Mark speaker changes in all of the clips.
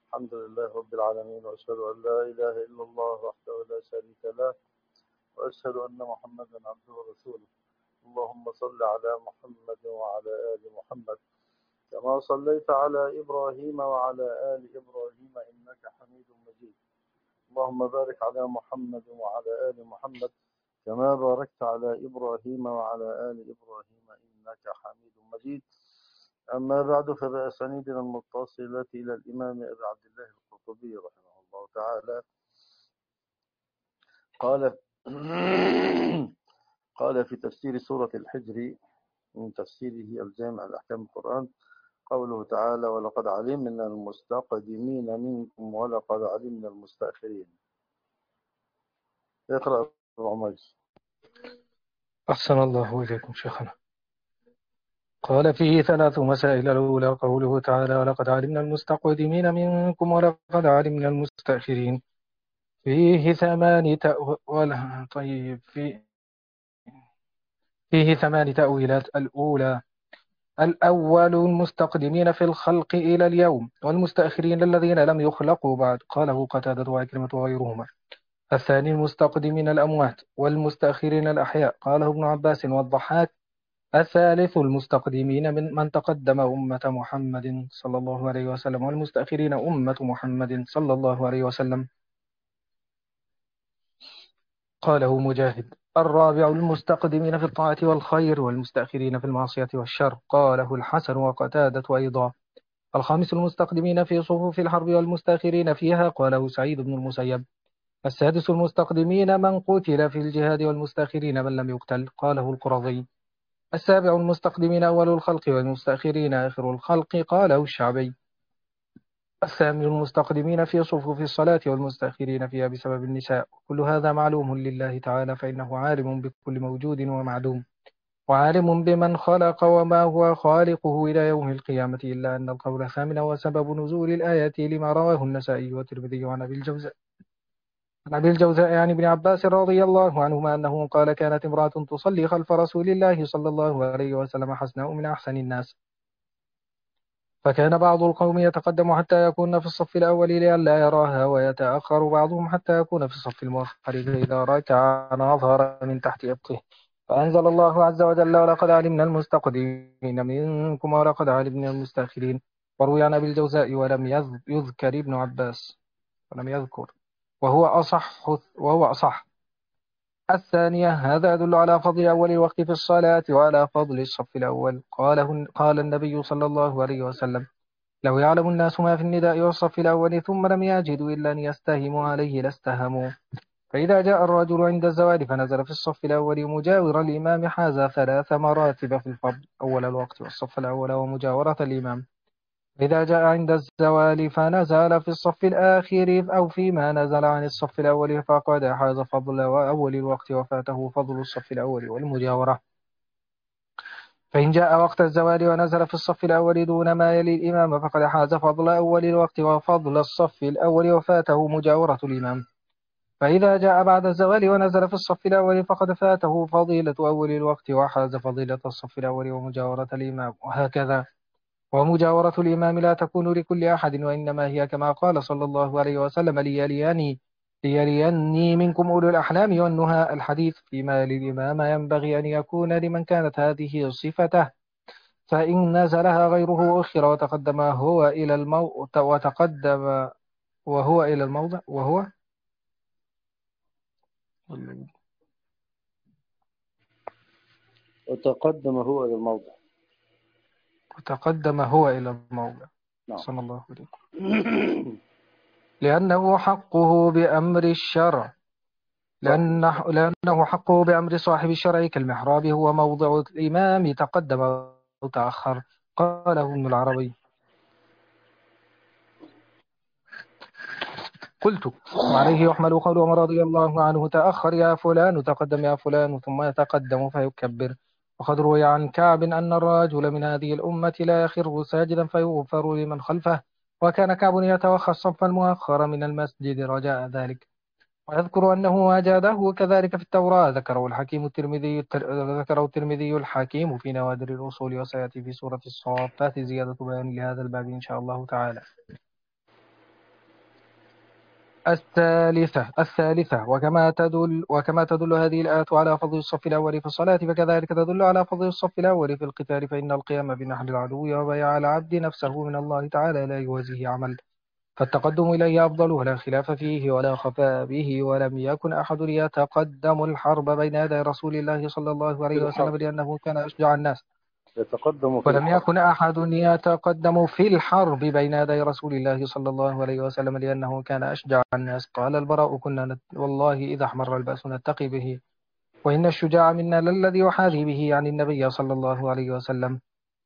Speaker 1: الحمد لله رب العالمين، وأشهد أن لا إله إلا الله وحده لا شريك له، وأشهد أن محمدا عبده ورسوله. اللهم صل على محمد وعلى آل محمد كما صليت على إبراهيم وعلى آل إبراهيم إنك حميد مجيد. اللهم بارك على محمد وعلى آل محمد كما باركت على إبراهيم وعلى آل إبراهيم إنك حميد مجيد. أما بعد، فبأسانيدنا المتصلة إلى الإمام أبي عبد الله القرطبي رحمه الله تعالى قال قال في تفسير سورة الحجر من تفسيره الجامع لأحكام القرآن، قوله تعالى: ولقد علمنا المستقدمين منكم ولقد علمنا المستأخرين. اقرأ أبو عمر.
Speaker 2: أحسن الله إليكم شيخنا. قال فيه 3 مسائل. الأولى قوله تعالى: ولقد علمنا المستقدمين منكم ولقد علمنا المستأخرين. فيه 8 تأويلات. الأول المستقدمين في الخلق إلى اليوم، والمستأخرين الذين لم يخلقوا بعد، قاله قتادة وعكرمة وغيرهما. الثاني المستقدمين الأموات، والمستأخرين الأحياء، قاله ابن عباس والضحاك. الثالث المستقدمين من تقدم أمة محمد صلى الله عليه وسلم، والمستأخرين أمة محمد صلى الله عليه وسلم، قاله مجاهد. الرابع المستقدمين في الطاعة والخير، والمستأخرين في المعصية والشر، قاله الحسن وقتادة أيضا. الخامس المستقدمين في صفوف الحرب والمستأخرين فيها، قاله سعيد بن المسيب. السادس المستقدمين من قتل في الجهاد، والمستأخرين من لم يقتل، قاله القرظي. السابع المستقدمين أول الخلق، والمستأخرين آخر الخلق، قاله الشعبي. الثامن المستقدمين في صفوف الصلاة، والمستأخرين فيها بسبب النساء. كل هذا معلوم لله تعالى، فإنه عالم بكل موجود ومعدوم، وعالم بمن خلق وما هو خالقه إلى يوم القيامة. إلا أن القول الثامن وسبب نزول الآية لما رواه النسائي والترمذي عن أبي الجوزاء عن ابن عباس رضي الله عنهما أنه قال: كانت امرأة تصلي خلف رسول الله صلى الله عليه وسلم حسناء من أحسن الناس، فكان بعض القوم يتقدم حتى يكون في الصف الأول لئلا يراها، ويتأخر بعضهم حتى يكون في الصف المؤخر، فإذا ركع نظر من تحت إبطه، فأنزل الله عز وجل: ولقد علمنا المستقدمين منكم ولقد علمنا المستأخرين. وروي عن أبي الجوزاء ولم يذكر ابن عباس، ولم يذكر، وهو أصح. الثانية: هذا يدل على فضل أول الوقت في الصلاة وعلى فضل الصف الأول. قال النبي صلى الله عليه وسلم: لو يعلم الناس ما في النداء والصف الأول ثم لم يجدوا إلا أن يستهموا عليه لاستهموا. فإذا جاء الرجل عند الزوال فنزل في الصف الأول مجاور الإمام حاز 3 مراتب في الفضل: أول الوقت والصف الأول ومجاورة الإمام. إذا جاء عند الزوال فنزل في الصف الآخر أو فيما نزل عن الصف الأول فقد حاز فضل أول الوقت وفاته فضل الصف الأول والمجاورة. فإن جاء وقت الزوال ونزل في الصف الأول دون ما يلي الإمام فقد حاز فضل أول الوقت وفضل الصف الأول وفاته مجاورة الإمام. فإذا جاء بعد الزوال ونزل في الصف الأول فقد فاته فضيلة أول الوقت وحاز فضيلة الصف الأول ومجاورة الإمام، وهكذا. ومجاورة الإمام لا تكون لكل أحد، وإنما هي كما قال صلى الله عليه وسلم: ليليني منكم أولو الأحلام والنهى. الحديث فيما للإمام ينبغي أن يكون لمن كانت هذه صفته، فإن نزلها غيره أخر وتقدم هو إلى الموضع
Speaker 1: وتقدم هو إلى الموضع.
Speaker 2: نعم. صلى الله عليه وسلم. لأنه حقه بأمر الشرع، لأنه حقه بأمر صاحب الشرع كالمحراب هو موضع الإمام تقدم أو تأخر، قاله ابن العربي. قلت: وعليه يحمل قول عمر رضي الله عنه: تأخر يا فلان، تقدم يا فلان، ثم يتقدم فيكبر. وقد روي عن كعب أن الرجل من هذه الأمة لا يخر ساجدا فيغفر لمن خلفه، وكان كعب يتوخى الصف المؤخر من المسجد رجاء ذلك. ويذكر أنه أجاده كذلك في التوراة. ذكره الترمذي الحكيم في نوادر الأصول، وسيأتي في سورة الصافات زيادة بيان لهذا الباب إن شاء الله تعالى. الثالثة وكما تدل هذه الآيات على فضل الصف الأول في الصلاة، فكذلك تدل على فضل الصف الأول في القتال، فإن القيام بنحر العدو وبيع العبد نفسه من الله تعالى لا يوازيه عمل، فالتقدم إليه أفضل ولا خلاف فيه ولا خفاء به، ولم يكن أحد يتقدم الحرب بين يدي رسول الله صلى الله
Speaker 1: في
Speaker 2: عليه وسلم
Speaker 1: الحرب
Speaker 2: لأنه كان أشجع الناس.
Speaker 1: يتقدم في
Speaker 2: ولم
Speaker 1: الحرب.
Speaker 2: يكن أحد يتقدم في الحرب بين يدي رسول الله صلى الله عليه وسلم لأنه كان أشجع الناس. قال البراء كنا والله إذا أحمر البأس نتقي به، وإن الشجاع منا للذي يحاذي به عن النبي صلى الله عليه وسلم.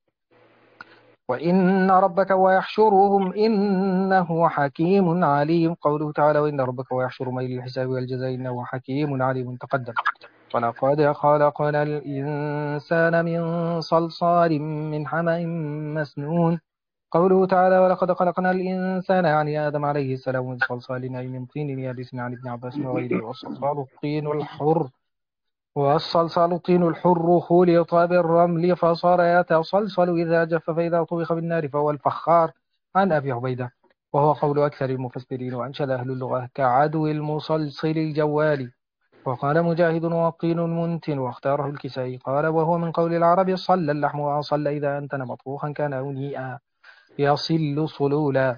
Speaker 2: وإن ربك ويحشرهم إنه حكيم عليم. قوله تعالى وإن ربك ويحشر ميل الحساب والجزاء إنه حكيم عليم تقدم. ولقد خلقنا الإنسان من صلصال من حمأ مسنون. قوله تعالى ولقد خلقنا الإنسان يعني آدم عليه السلام من صلصال أي من طين يابس عن ابن عباس وغيره. والصلصال الطين الحر خلط بالرمل فصار يتصلصل إذا جف فإذا طبخ بالنار فهو الفخار. عن أبي عبيدة وهو قول أكثر المفسرين، وأنشد أهل اللغة كعدو المصلصل الجوال. وقال مجاهد والطين منتن، واختاره الكسائي قال وهو من قول العرب صل اللحم وأصل إذا أنتن مطبوخا كان أونيئا يصل صلولا.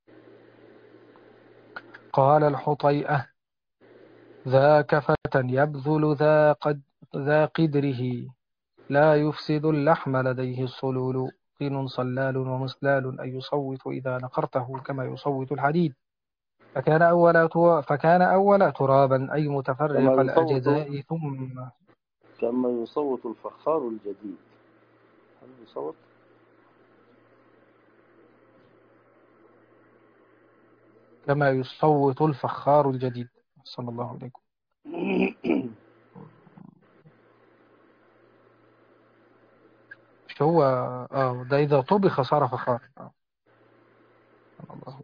Speaker 2: قال الحطيئة ذاك فتى يبذل ذا قدره لا يفسد اللحم لديه الصلول. طين صلال ومسلال أي يصوت إذا نقرته كما يصوت الحديد. فكان أول ترابا أي
Speaker 1: كما
Speaker 2: متفرق
Speaker 1: يصوت
Speaker 2: الأجزاء ثم
Speaker 1: كما يصوت الفخار الجديد. هل يصوت؟
Speaker 2: كما يصوت الفخار الجديد. صلى الله عليكم. مش هو ده إذا طبخ صار فخار. الله.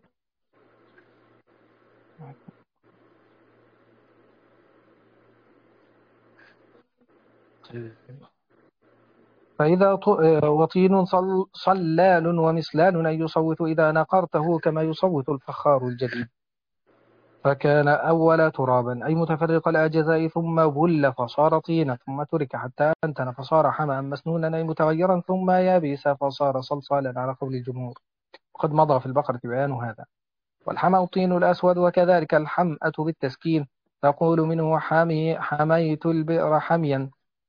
Speaker 2: وطين صلال ومسلال أي يصوت إذا نقرته كما يصوت الفخار الجديد. فكان أول ترابا أي متفرق الأجزاء ثم بل فصار طينا ثم ترك حتى أنتن فصار حمأ مسنونا أي متغيرا ثم يابس فصار صلصالا على قول الجمهور. وقد مضى في البقرة بيان هذا. والحمأ الطين الأسود وكذلك الحمأة بالتسكين تقول منه حميت البئر حميا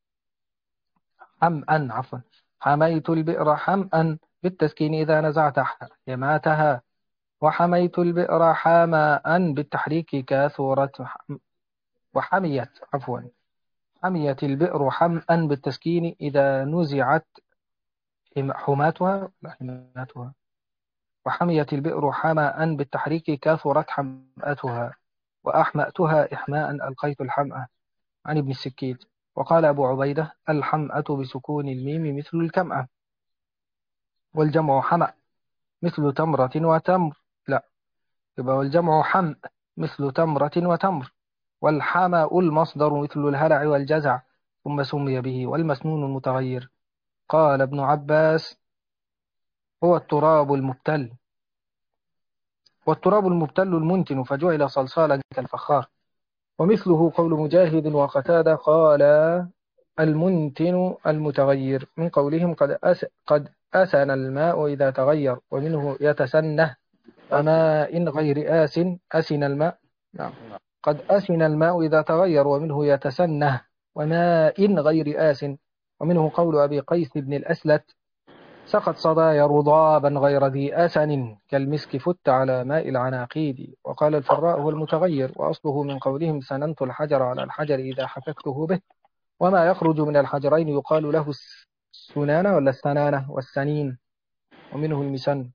Speaker 2: حمأ عفوا حميت البئر حمأ بالتسكين إذا نزعت حماتها. وحميت البئر حماء بالتحريك كثرت وحميت عفوا حميت البئر حمأ بالتسكين إذا نزعت حماتها لا حماتها. وحميت البئر حماء بالتحريك كثرت حمأتها. وأحمأتها إحماء ألقيت الحمأة. عن ابن السكيت. وقال أبو عبيدة الحمأة بسكون الميم مثل الكمأة. والجمع حمأ مثل تمرة وتمر لا يبقى والجمع حمأ مثل تمرة وتمر. والحمأ المصدر مثل الهلع والجزع ثم سمي به. والمسنون المتغير قال ابن عباس هو التراب المبتل. والتراب المبتل المنتن فجعل صلصالا كالفخار. ومثله قول مجاهد وقتادة قال المنتن المتغير من قولهم قد أسن الماء إذا تغير ومنه يتسنه. فما إن غير أسن الماء نعم. قد أسن الماء إذا تغير ومنه يتسنه. وماء غير ومنه قول أبي قيس بن الأسلت سقط صدايا رضابا غير ذي أسن كالمسك فت على ماء العناقيد. وقال الفراء هو المتغير وأصله من قولهم سننت الحجر على الحجر إذا حككته به. وما يخرج من الحجرين يقال له السنانة ولا السنانة والسنين. ومنه المسن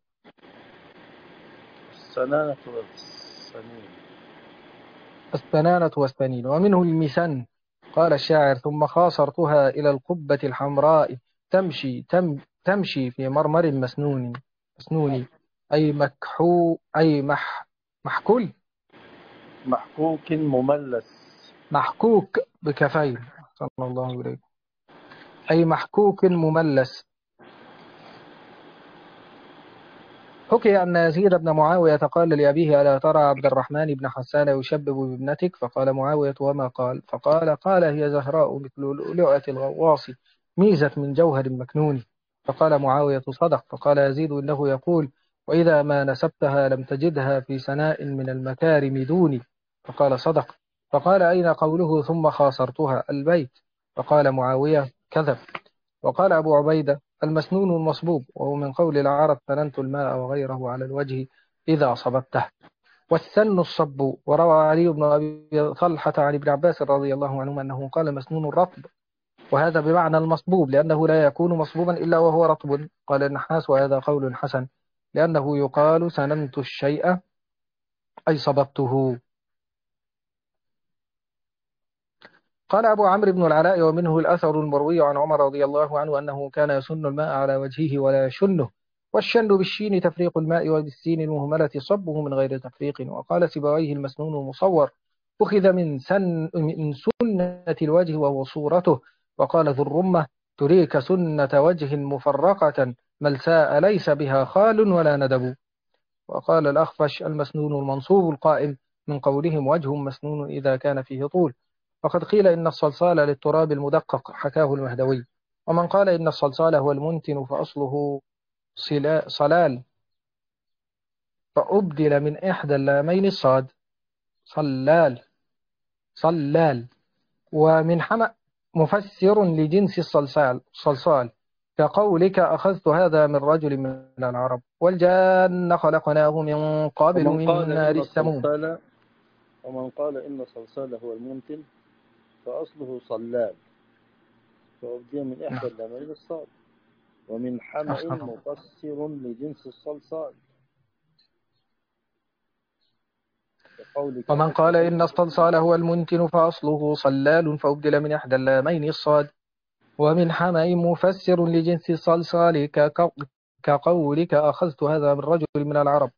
Speaker 1: السنانة والسنين.
Speaker 2: السنانة والسنين. ومنه المسن. قال الشاعر ثم خاصرتها إلى القبة الحمراء تمشي في مرمر مسنون أي محكول
Speaker 1: محكوك مملس.
Speaker 2: محكوك بكفين صلى الله عليه أي محكوك مملس. حكي أن يزيد بن معاوية قال لأبيه: ألا ترى عبد الرحمن بن حسان يشبب بابنتك؟ فقال معاوية: وما قال؟ فقال: هي زهراء مثل لؤلؤة الغواص، ميزت من جوهر مكنون. فقال معاوية: صدق. فقال يزيد: إنه يقول: وإذا ما نسبتها لم تجدها في سناء من المكارم دوني. فقال: صدق. فقال: أين قوله ثم خاصرتها؟ البيت. فقال معاوية: كذب. وقال أبو عبيدة: المسنون المصبوب، وهو من قول العرب: فننت الماء وغيره على الوجه إذا صببته. والسن الصب. وروى علي بن أبي طلحة عن ابن عباس رضي الله عنهما أنه قال: مسنون الرطب، وهذا بمعنى المصبوب، لأنه لا يكون مصبوبا إلا وهو رطب. قال النحاس: وهذا قول حسن، لأنه يقال سننت الشيء أي صببته. قال أبو عمرو بن العلاء: ومنه الأثر المروي عن عمر رضي الله عنه أنه كان يسن الماء على وجهه ولا يشنه. والشن بالشين تفريق الماء، وبالسين المهملة صبه من غير تفريق. وقال سيبويه: المسنون المصور أخذ من سنة الوجه وهو صورته. وقال ذو الرمة: تريك سنة وجه مفرقة ملساء ليس بها خال ولا ندب. وقال الأخفش: المسنون المنصوب القائم، من قولهم وجه مسنون إذا كان فيه طول. وقد قيل إن الصلصال للتراب المدقق، حكاه المهدوي. ومن قال إن الصلصال هو المنتن فأصله صلال، فأبدل من إحدى اللامين الصاد، صلال، صلال. ومن حمأ مفسر لجنس صلصال، كقولك: أخذت هذا من رجل من العرب. والجان خلقناه من قبل
Speaker 1: ومن
Speaker 2: من
Speaker 1: قال
Speaker 2: نار
Speaker 1: إن
Speaker 2: السموم.
Speaker 1: الصلصال ومن قال إن الصلصال هو المنتن فأصله صلال، فأبدي من إحدى
Speaker 2: نعم.
Speaker 1: اللامين الصاد. ومن حمأ
Speaker 2: أحسن الله.
Speaker 1: مفسر لجنس الصلصال، كقولك:
Speaker 2: ومن
Speaker 1: أخذت
Speaker 2: قال
Speaker 1: هذا
Speaker 2: إن
Speaker 1: من رجل من
Speaker 2: الصلصال هو
Speaker 1: العرب.
Speaker 2: المنتن فأصله صلال، فأبدل من إحدى اللامين الصاد. ومن حمأ مفسر لجنس الصلصال، كقولك: أخذت هذا من رجل من العرب.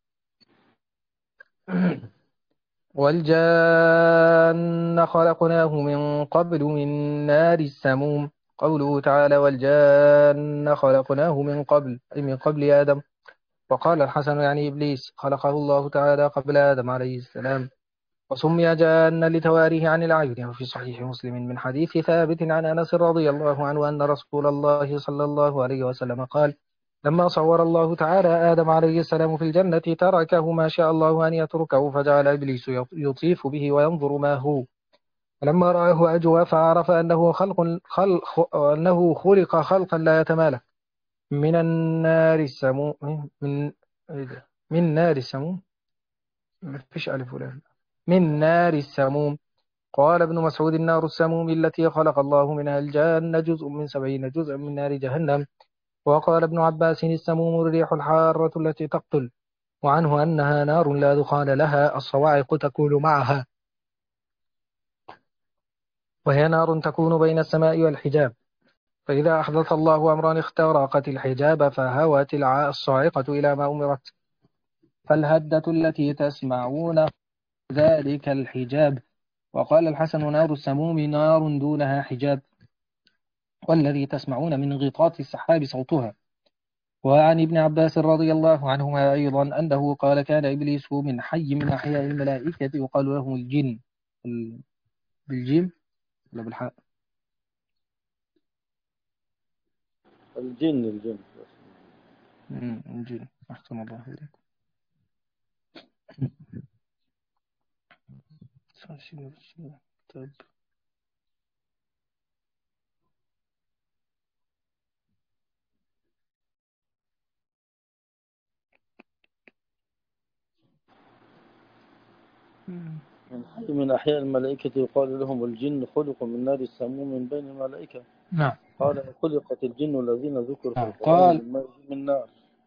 Speaker 2: والجان خلقناه من قبل من نار السموم. قوله تعالى: والجان خلقناه من قبل، أي من قبل آدم. وقال الحسن يعني إبليس: خلقه الله تعالى قبل آدم عليه السلام، وسمي جانا لتواريه عن الأعين. وفي صحيح مسلم من حديث ثابت عن أنس رضي الله عنه أن رسول الله صلى الله عليه وسلم قال: لما صور الله تعالى آدم عليه السلام في الجنة تركه ما شاء الله أن يتركه، فجعل إبليس يطيف به وينظر ما هو. فلما رآه أجوى فعرف أنه خلق خلقا لا يتمالك من النار السموم. من إيه ده؟ من نار السموم، ما فيش ألف ولا ب. من نار السموم. قال ابن مسعود: النار السموم التي خلق الله منها الجان جزء من 70 جزءا من نار جهنم. وقال ابن عباس: السموم الريح الحارة التي تقتل. وعنه أنها نار لا دخان لها، الصواعق تكون معها، وهي نار تكون بين السماء والحجاب، فإذا أحدث الله أمرا اخترقت الحجاب فهوت الصاعقة إلى ما أمرت. فالهدة التي تسمعون ذلك الحجاب. وقال الحسن: نار السموم نار دونها حجاب، والذي تسمعون من غطاء السحاب صوتها. وعن ابن عباس رضي الله عنهما أيضا أنه قال: كان إبليس من حي من أحياء الملائكة يقال له الجن. بالجيم ولا بالحاء؟
Speaker 1: الجن.
Speaker 2: الجن. أحسن الله إليك. طيب.
Speaker 1: من أحياء الملائكة يقال لهم الجن، خلقوا من نار السموم من بين الملائكة.
Speaker 2: نعم.
Speaker 1: قال: خلقت الجن الذين ذكروا في
Speaker 2: نعم.
Speaker 1: القرآن
Speaker 2: قال:
Speaker 1: من مارج من نار.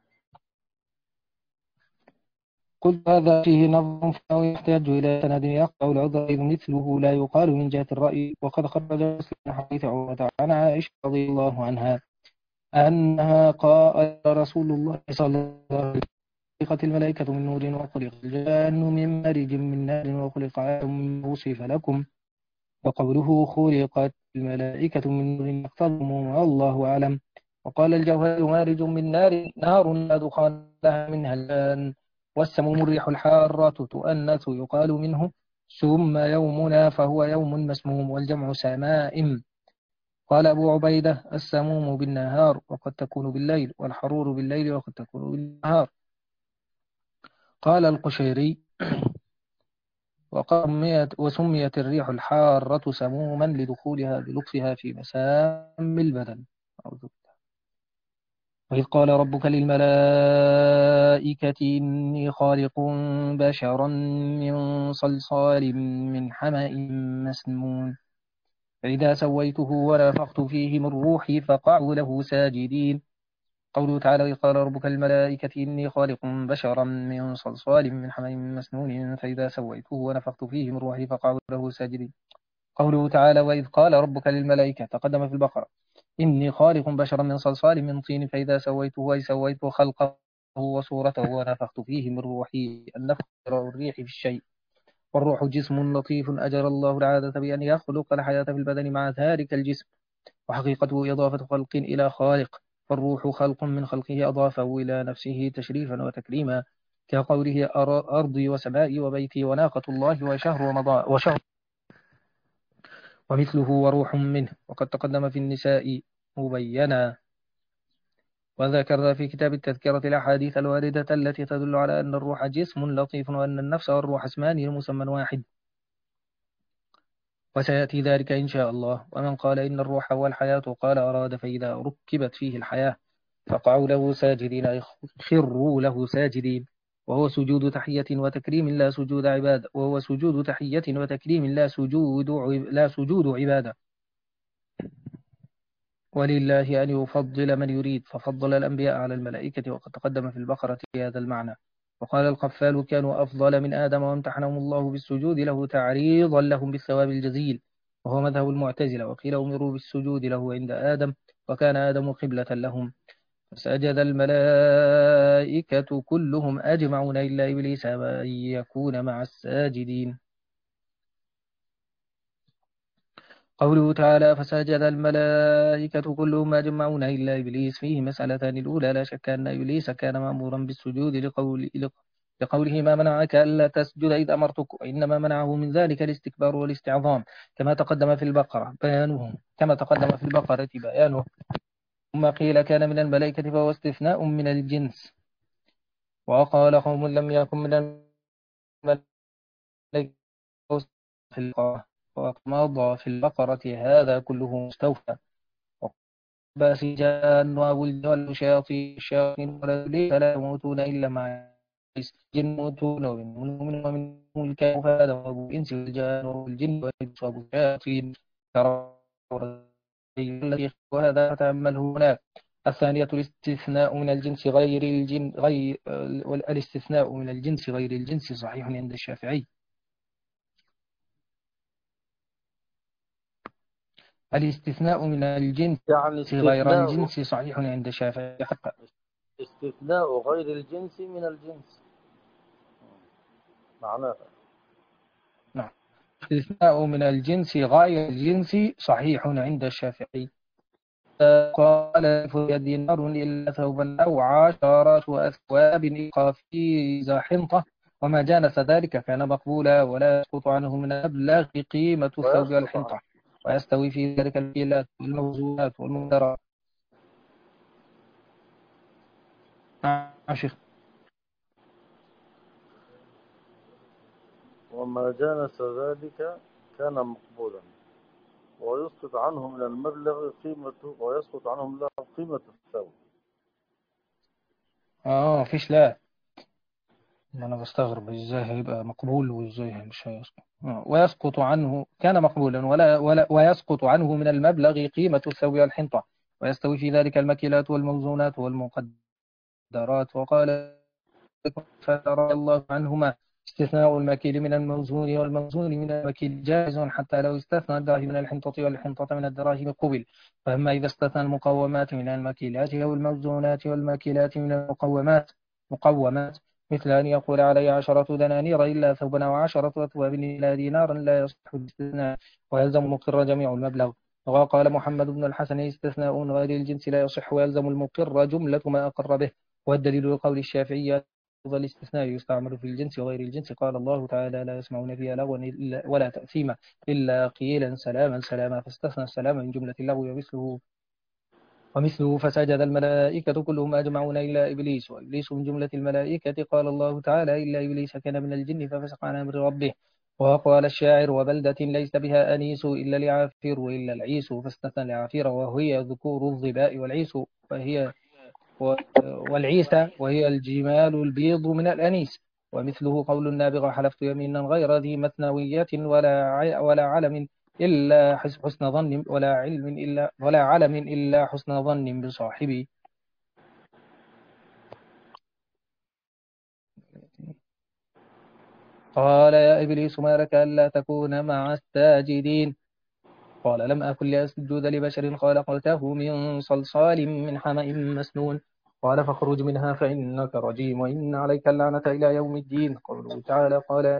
Speaker 2: قلت هذا فيه نظر فهو يحتاج إلى سند يقطع العذر، إذ مثله لا يقال من جهة الرأي. وقد خرج مسلم من حديث عروة عن عائشة رضي الله عنها أنها قال: رسول الله صلى الله عليه وسلم: خلقت الملائكة من نور، وخلق الجان من مارج من نار، وخلق آدم مما وصف لكم. وقوله خلقت الملائكة من نور يقتضي، والله أعلم. وقال الجوهري مارج من نار لا دخان لها منها الآن. والسموم الريح الحارة تؤنث يقال منه سم يومنا فهو يوم مسموم، والجمع سمائم. قال أبو عبيدة السموم بالنهار وقد تكون بالليل، والحرور بالليل وقد تكون بالنهار. قال القشيري وسميت الريح الحارة سموما لدخولها بلطفها في مسام البدن. وإذ قال ربك للملائكة إني خالق بشرا من صلصال من حمأ مسنون، فإذا سويته ونفخت فيه من روحي فقعوا له ساجدين. قوله تعالى وإذ قال ربك للملائكة إني خالق بشرا من صلصال من حمأ مسنون فإذا سويته ونفخت فيه من روحي فقعوا له ساجدين. قوله تعالى وإذ قال ربك للملائكة تقدم في البقرة إني خالق بشرا من صلصال من طين فإذا سويته أي سويت خلقه وصورته ونفخت فيه من روحي. النفخ الريح في الشيء، والروح جسم لطيف أجرى الله العادة بأن يخلق الحياة في البدن مع ذلك الجسم، وحقيقته إضافة خلق إلى خالق، فالروح خلق من خلقه أضافه إلى نفسه تشريفا وتكريما، كقوله أرضي وسمائي وبيتي وناقة الله وشهر ومثله وروح منه. وقد تقدم في النساء مبينا. وذكر في كتاب التذكرة الأحاديث الواردة التي تدل على أن الروح جسم لطيف وأن النفس والروح اسمان لمسمى واحد، وسيأتي ذلك إن شاء الله. ومن قال إن الروح هو الحياة قال أراد فإذا ركبت فيه الحياة فقعوا له ساجدين أي خروا له ساجدين، وهو سجود تحية وتكريم لا سجود عبادة، وهو سجود تحية وتكريم لا سجود عبادة. ولله أن يفضل من يريد، ففضل الأنبياء على الملائكة، وقد تقدم في البقرة هذا المعنى. وقال القفال كانوا أفضل من آدم وامتحنهم الله بالسجود له تعريضا لهم بالثواب الجزيل، وهو مذهب المعتزلة. وقيل أمروا بالسجود له عند آدم وكان آدم قبلة لهم، فسجد الملائكة كلهم أجمعون إلا إبليس أن يكون مع الساجدين. قوله تعالى فسجد الملائكة كلهم أجمعون إلا إبليس فيه مسألتان. الأولى لا شك أن إبليس كان مأمورا بالسجود لقوله ما منعك ألا تسجد إذ أمرتك، وإنما منعه من ذلك الاستكبار والاستعظام كما تقدم في البقرة بيانه. ثم قيل كان من الملائكة فهو استثناء من الجنس. وقال قوم لم يكن من الملائكة في البقرة، ومضى في البقرة هذا كله مستوفى. وباس جان وولد الشياطين والإبليس فلا يموتون إلا مع الجن يموتون ومنهم الكافر فهذا وأبو الإنس والجان والجن والإنس وأبو الشياطين وهذا فتأمله هناك. الثانية الاستثناء من الجنس غير الجن الاستثناء من الجنس غير الجنس صحيح عند الشافعي. الاستثناء من الجنس
Speaker 1: يعني
Speaker 2: غير الجنس صحيح عند الشافعي.
Speaker 1: استثناء غير الجنس من الجنس معناه.
Speaker 2: نعم. الاستثناء من الجنس غير الجنس صحيح عند الشافعي. قال فيد نار إلا ثوبا أو 10 أثواب إذا حنطة، وما جانس ذلك كان مقبولا ولا يسقط عنه من أبلغ قيمة الثوب والحنطة، ويستوي في ذلك الكيلات والموزونات والمنذرات. شيخ.
Speaker 1: وما جانس ذلك كان مقبولا ويسقط عنه من المبلغ قيمته قيمة الثوب.
Speaker 2: فيش لا. أنا بستغرب إزاي هيبقى مقبول وإزاي مش هيسقط. ويسقط عنه كان مقبولا ويسقط عنه من المبلغ قيمة الثوب والحنطة، ويستوي في ذلك المكيلات والموزونات والمقدرات. وقال فرضي الله عنهما استثناء المكيل من الموزون والموزون من المكيل جائز حتى لو استثنى الدراهم من الحنطة والحنطة من الدراهم قبل. فأما إذا استثنى المقومات من المكيلات أو الموزونات والمكيلات من مقومات مثل أن يقول علي 10 دنانير إلا ثوبا أو 10 أثواب إلا دينارا لا يصح الاستثناء، ويلزم مقر جميع المبلغ. وقال محمد بن الحسن استثناء غير الجنس لا يصح ويلزم المقر جملة ما أقر به. والدليل لقول الشافعي الاستثناء يستعمل في الجنس وغير الجنس. قال الله تعالى لا يسمعون فيها لغوا ولا تأثيما إلا قيلا سلاما سلاما، فاستثنى السلام من جملة اللغو ومثله فسجد الملائكة كلهم أجمعون إلا إبليس، وإبليس من جملة الملائكة. قال الله تعالى إلا إبليس كان من الجن ففسق عن أمر ربه. وقال الشاعر وبلدة ليس بها أنيس إلا العافير وإلا العيس، فاستثنى العافير وهي ذكور الظباء، والعيس و- والعيسى وهي الجمال البيض من الأنيس. ومثله قول النابغة حلفت يمينا غير ذي مثنوية ولا علم إلا حسن ظن ولا علم إلا حسن ظن بصاحبي. قال يا إبليس ما لك ألا تكون مع الساجدين؟ قال لم أكن لأسجد لبشر خلقته من صلصال من حمأ مسنون. قال فاخرج منها فإنك رجيم وإن عليك اللعنة إلى يوم الدين. قوله تعالى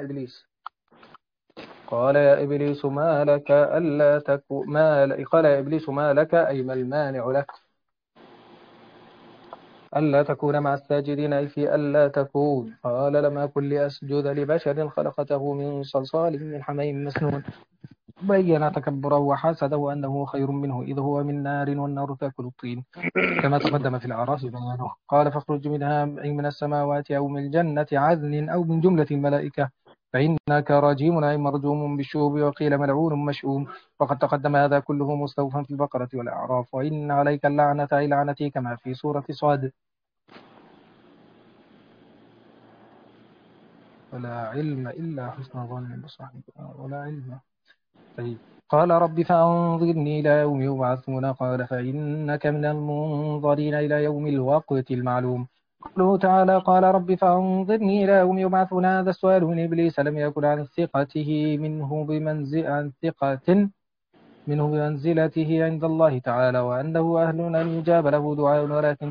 Speaker 2: قال يا إبليس ما لك ألا تكون قال يا إبليس ما لك أي ما المانع لك ألا تكون مع الساجدين، أي في ألا تكون. قال لم أكن لأسجد لبشر خلقته من صلصال من حمأ مسنون. بين تكبره وحسده أنه خير منه إذ هو من نار والنار تأكل الطين، كما تقدم في الأعراف بيانه. قال فاخرج منها أي من السماوات أو من جنة عدن أو من جملة الملائكة، فإنك رجيم أي مرجوم بالشوب، وقيل ملعون مشؤوم. وقد تقدم هذا كله مستوفا في البقرة والأعراف. وإن عليك اللعنة أي لعنتي كما في سورة صاد. ولا علم إلا حسن ظن بصاحبه ولا علم. طيب. قال رب فأنظرني إلى يوم يبعثون. قال فإنك من المنظرين إلى يوم الوقت المعلوم. قوله تعالى قال رب فأنظرني إلى يوم يبعثون، هذا السؤال من إبليس لم يكن عن ثقته عن ثقة منه بمنزلته عند الله تعالى، وأنه أهل أن يجاب له دعاء،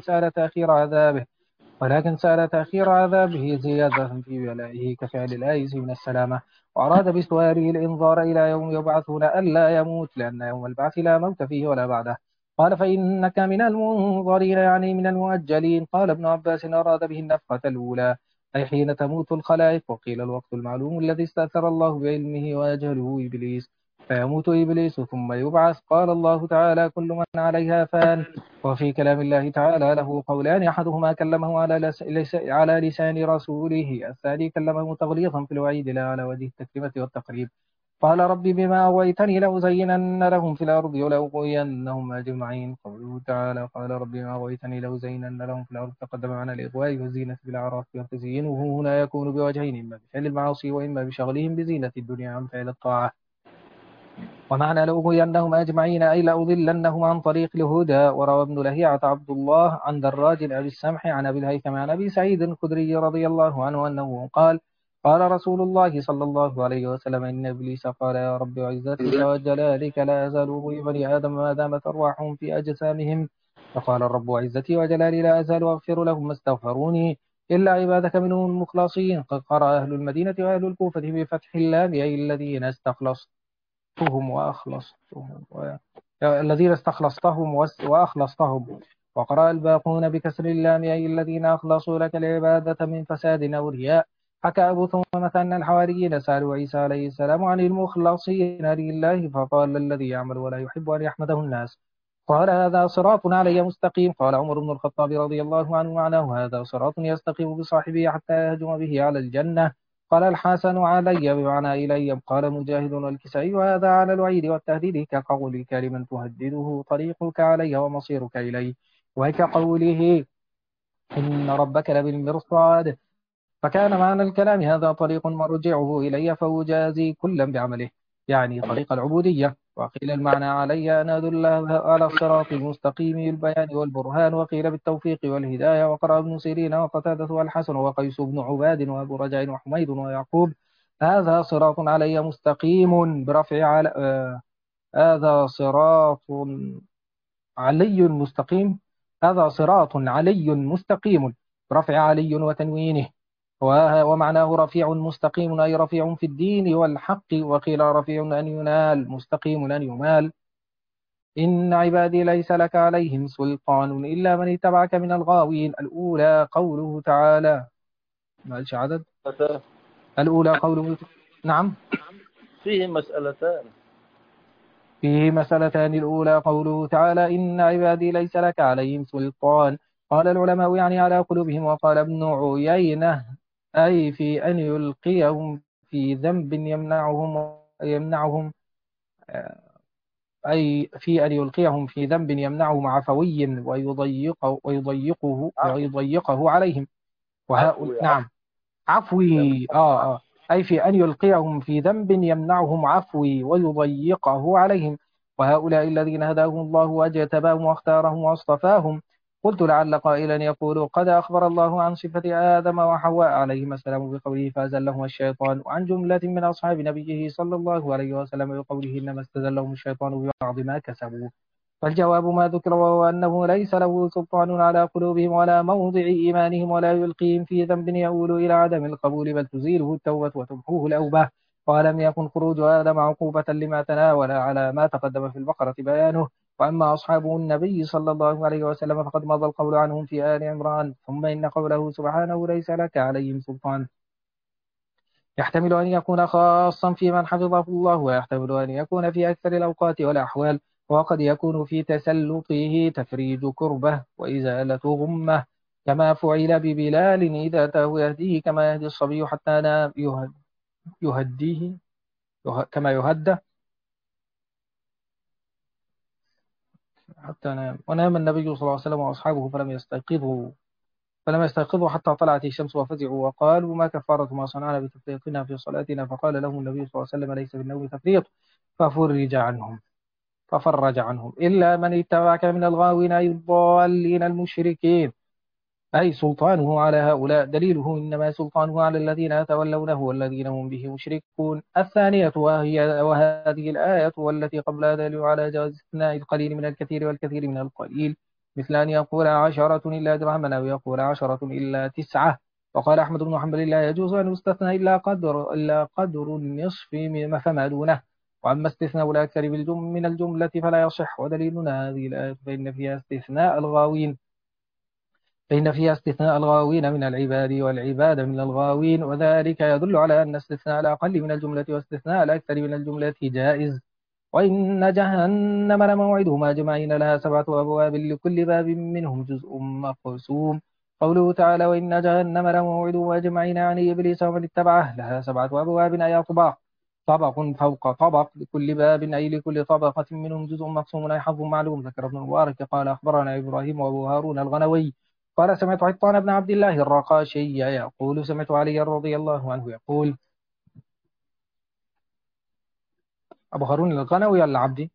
Speaker 2: ولكن سأل تأخير عذابه زيادة في بلائه كفعل الآيس من السلامة. وأراد بسؤاله الإنظار إلى يوم يبعثون ألا يموت، لأن يوم البعث لا موت فيه ولا بعده. قال فإنك من المنظرين يعني من المؤجلين. قال ابن عباس أراد به النفخة الأولى أي حين تموت الخلائق. وقيل الوقت المعلوم الذي استأثر الله بعلمه ويجهله إبليس، فيموت إبليس ثم يبعث. قال الله تعالى كل من عليها فان. وفي كلام الله تعالى له قولان، أحدهما كلمه على لسان رسوله، الثاني كلمه تغليظا في الوعيد لا على وجه التكريمة والتقريب. قال رب بما أغويتني لأزينن لهم في الأرض ولأغوينهم أجمعين. قوله تعالى قال رب بما أغويتني لأزينن لهم في الأرض، تقدم معنا الإغواء والزينة في الأعراف، وتزيينه هنا يكون بوجهين، إما بفعل المعاصي وإما بشغلهم بزينة الدنيا عن فعل الطاعة. ومعنى لأغوينهم أجمعين أي لأضلنهم عن طريق الهدى. وروى ابن لهيعة عبد الله عن دراج أبي السمح عن أبي الهيثم عن أبي سعيد الخدري رضي الله عنه أنه قال قال رسول الله صلى الله عليه وسلم إن إبليس قال يا رب وعزتك وجلالك لا أزال أغوي بني آدم ما دامت أرواحهم في أجسامهم. فقال الرب وعزتي وجلالي لا أزال أغفر لهم ما استغفروني إلا عبادك منهم المخلصين. قد قرأ أهل المدينة وأهل الكوفة بفتح اللام أي الذين استخلصتهم الذين استخلصتهم وأخلصتهم. وقرأ الباقون بكسر اللام أي الذين أخلصوا لك العبادة من فساد أو رياء. حكى أبو ثومة أن الحواريين سألوا عيسى عليه السلام عن المخلصين لله، فقال الذي يعمل ولا يحب أن يحمده الناس. قال هذا صراط علي مستقيم. قال عمر بن الخطاب رضي الله عنه معناه هذا صراط يستقيم بصاحبه حتى يهجم به على الجنة. قال الحسن علي بمعنى إلي. قال مجاهد والكسائي وهذا على الوعيد والتهديد كقولك لمن تهدده طريقك علي ومصيرك إلي، وكقوله إن ربك لبالمرصاد. فكان معنى الكلام هذا طريق مرجعه إلي فأجازي كلا بعمله، يعني طريق العبودية. وقيل المعنى علي أن أدل على الصراط المستقيم بالبيان والبرهان، وقيل بالتوفيق والهداية. وقرأ ابن سيرين وقتادة والحسن وقيس بن عباد وأبو رجاء وحميد ويعقوب هذا صراط علي مستقيم برفع هذا صراط علي مستقيم. هذا صراط علي مستقيم برفع علي وتنوينه. ومعناه رفيع مستقيم أي رفيع في الدين والحق. وقيل رفيع أن ينال مستقيم أن يمال. إن عبادي ليس لك عليهم سلطان إلا من اتبعك من الغاوين. الأولى قوله تعالى، ما قالش عدد.
Speaker 1: مسألتان.
Speaker 2: الأولى قوله نعم،
Speaker 1: فيه مسألتان.
Speaker 2: فيه مسألتان. الأولى قوله تعالى إن عبادي ليس لك عليهم سلطان. قال العلماء يعني على قلوبهم. وقال ابن عيينة أي في أن يلقيهم في ذنب يمنعهم أي في أن يلقيهم في ذنب يمنعهم عفوي
Speaker 1: عفو.
Speaker 2: ويضيقه عليهم. وهؤلاء
Speaker 1: عفو
Speaker 2: نعم
Speaker 1: يمنع
Speaker 2: عفوي أي في أن يلقيهم في ذنب يمنعهم عفوي ويضيقه عليهم. وهؤلاء الذين هداهم الله واجتباهم واختارهم واصطفاهم. قلت لعل قائلا يقول قد أخبر الله عن صفة آدم وحواء عليهما السلام بقوله فأزلهما الشيطان، وعن جملة من أصحاب نبيه صلى الله عليه وسلم بقوله إنما استزلهم الشيطان ببعض ما كسبوا. فالجواب ما ذكر، وهو أنه ليس له سلطان على قلوبهم ولا موضع إيمانهم، ولا يلقيهم في ذنب يؤول إلى عدم القبول، بل تزيله التوبة وتمحوه الأوبة. ولم يكن خروج آدم عقوبة لما تناول على ما تقدم في البقرة بيانه. وأما أصحاب النبي صلى الله عليه وسلم فقد مضى القول عنهم في آل عمران. ثم إن قوله سبحانه ليس لك عليهم سلطان يحتمل أن يكون خاصا في من حفظه الله، ويحتمل أن يكون في أكثر الأوقات والأحوال. وقد يكون في تسلطه تفريج كربة وإزالة غمة، كما فعل ببلال إذا أتاه يهديه كما يهدي الصبي حتى نام يهديه كما يهدى حتى نام. ونام النبي صلى الله عليه وسلم وأصحابه فلم يستيقظوا حتى طلعت الشمس وفزعوا وقالوا ما كفارة ما صنعنا بتفريطنا في صلاتنا. فقال لهم النبي صلى الله عليه وسلم ليس بالنوم تفريط. ففرج عنهم ففرج عنهم إلا من اتبعك من الغاوين أي الضالين المشركين. أي سلطانه على هؤلاء دليله إنما سلطانه على الذين تولونه والذين هم به مشركون. الثانية وهذه الآية والتي قبلها دليل على جواز استثناء القليل من الكثير والكثير من القليل، مثل أن يقول 10 إلا درهما أو يقول 10 إلا 9. وقال أحمد بن حنبل لا يجوز أن يستثنى إلا قدر النصف فما دونه. وأما استثناء الأكثر من الجملة فلا يصح. ودليلنا هذه الآية فإن فيها استثناء الغاوين من العباد والعباد من الغاوين، وذلك يدل على أن استثناء الأقل من الجملة واستثناء الأكثر من الجملة جائز. وإن جهنم لموعدهم أجمعين لها 7 أبواب لكل باب منهم جزء مقسوم. قوله تعالى وإن جهنم لموعدهم أجمعين يعني إبليس ومن اتبعه لها 7 أبواب أي أطباق، طبق فوق طبق، لكل باب أي لكل طبقة منهم جزء مقسوم أي حظ معلوم. ذكر ابن المبارك قال أخبرنا إبراهيم وأبو هارون الغنوي قال سمعت عطان بن عبد الله الرقاشي يقول سمعت علي رضي الله عنه يقول. أبو هارون الغنوي العبدي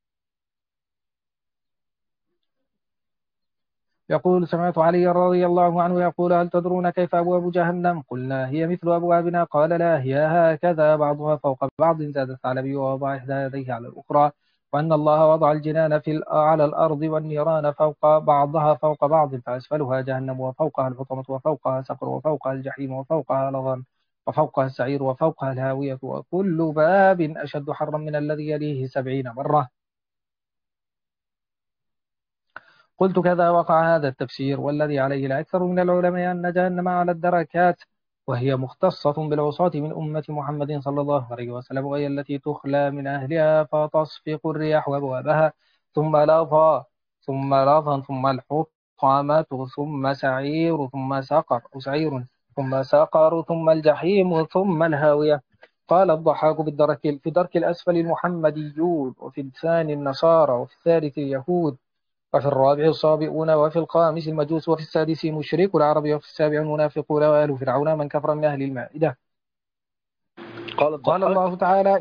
Speaker 2: يقول سمعت علي رضي الله عنه يقول هل تدرون كيف أبواب جهنم؟ قلنا هي مثل أبوابنا. قال لا، هي هكذا بعضها فوق بعض. زاد الثعلبي ووضع إحدى يديه على الأخرى. وأن الله وضع الجنان على الأرض والنيران فوق بعضها فوق بعض، فأسفلها جهنم وفوقها الحطمة وفوقها سقر وفوقها الجحيم وفوقها لظى وفوقها السعير وفوقها الهاوية، وكل باب أشد حرا من الذي يليه 70 مرة. قلت كذا وقع هذا التفسير، والذي عليه الأكثر من العلماء أن جهنم على الدركات، وهي مختصة بالعصاة من أمة محمد صلى الله عليه وسلم، وهي التي تخلى من أهلها فتصفق الرياح أبوابها، ثم لظى ثم الحطامة ثم سعير ثم سقر ثم سقر ثم الجحيم ثم الهاوية. قال الضحاك في الدرك الأسفل المحمديون، وفي الثاني النصارى، وفي الثالث اليهود، وفي الرابع الصابئون، وفي الخامس المجوس، وفي السادس مشرك العرب، وفي السابع المنافقون وآل فرعون من كفر من أهل المائدة.
Speaker 1: قال
Speaker 2: قال
Speaker 1: الضحاك.
Speaker 2: الله تعالى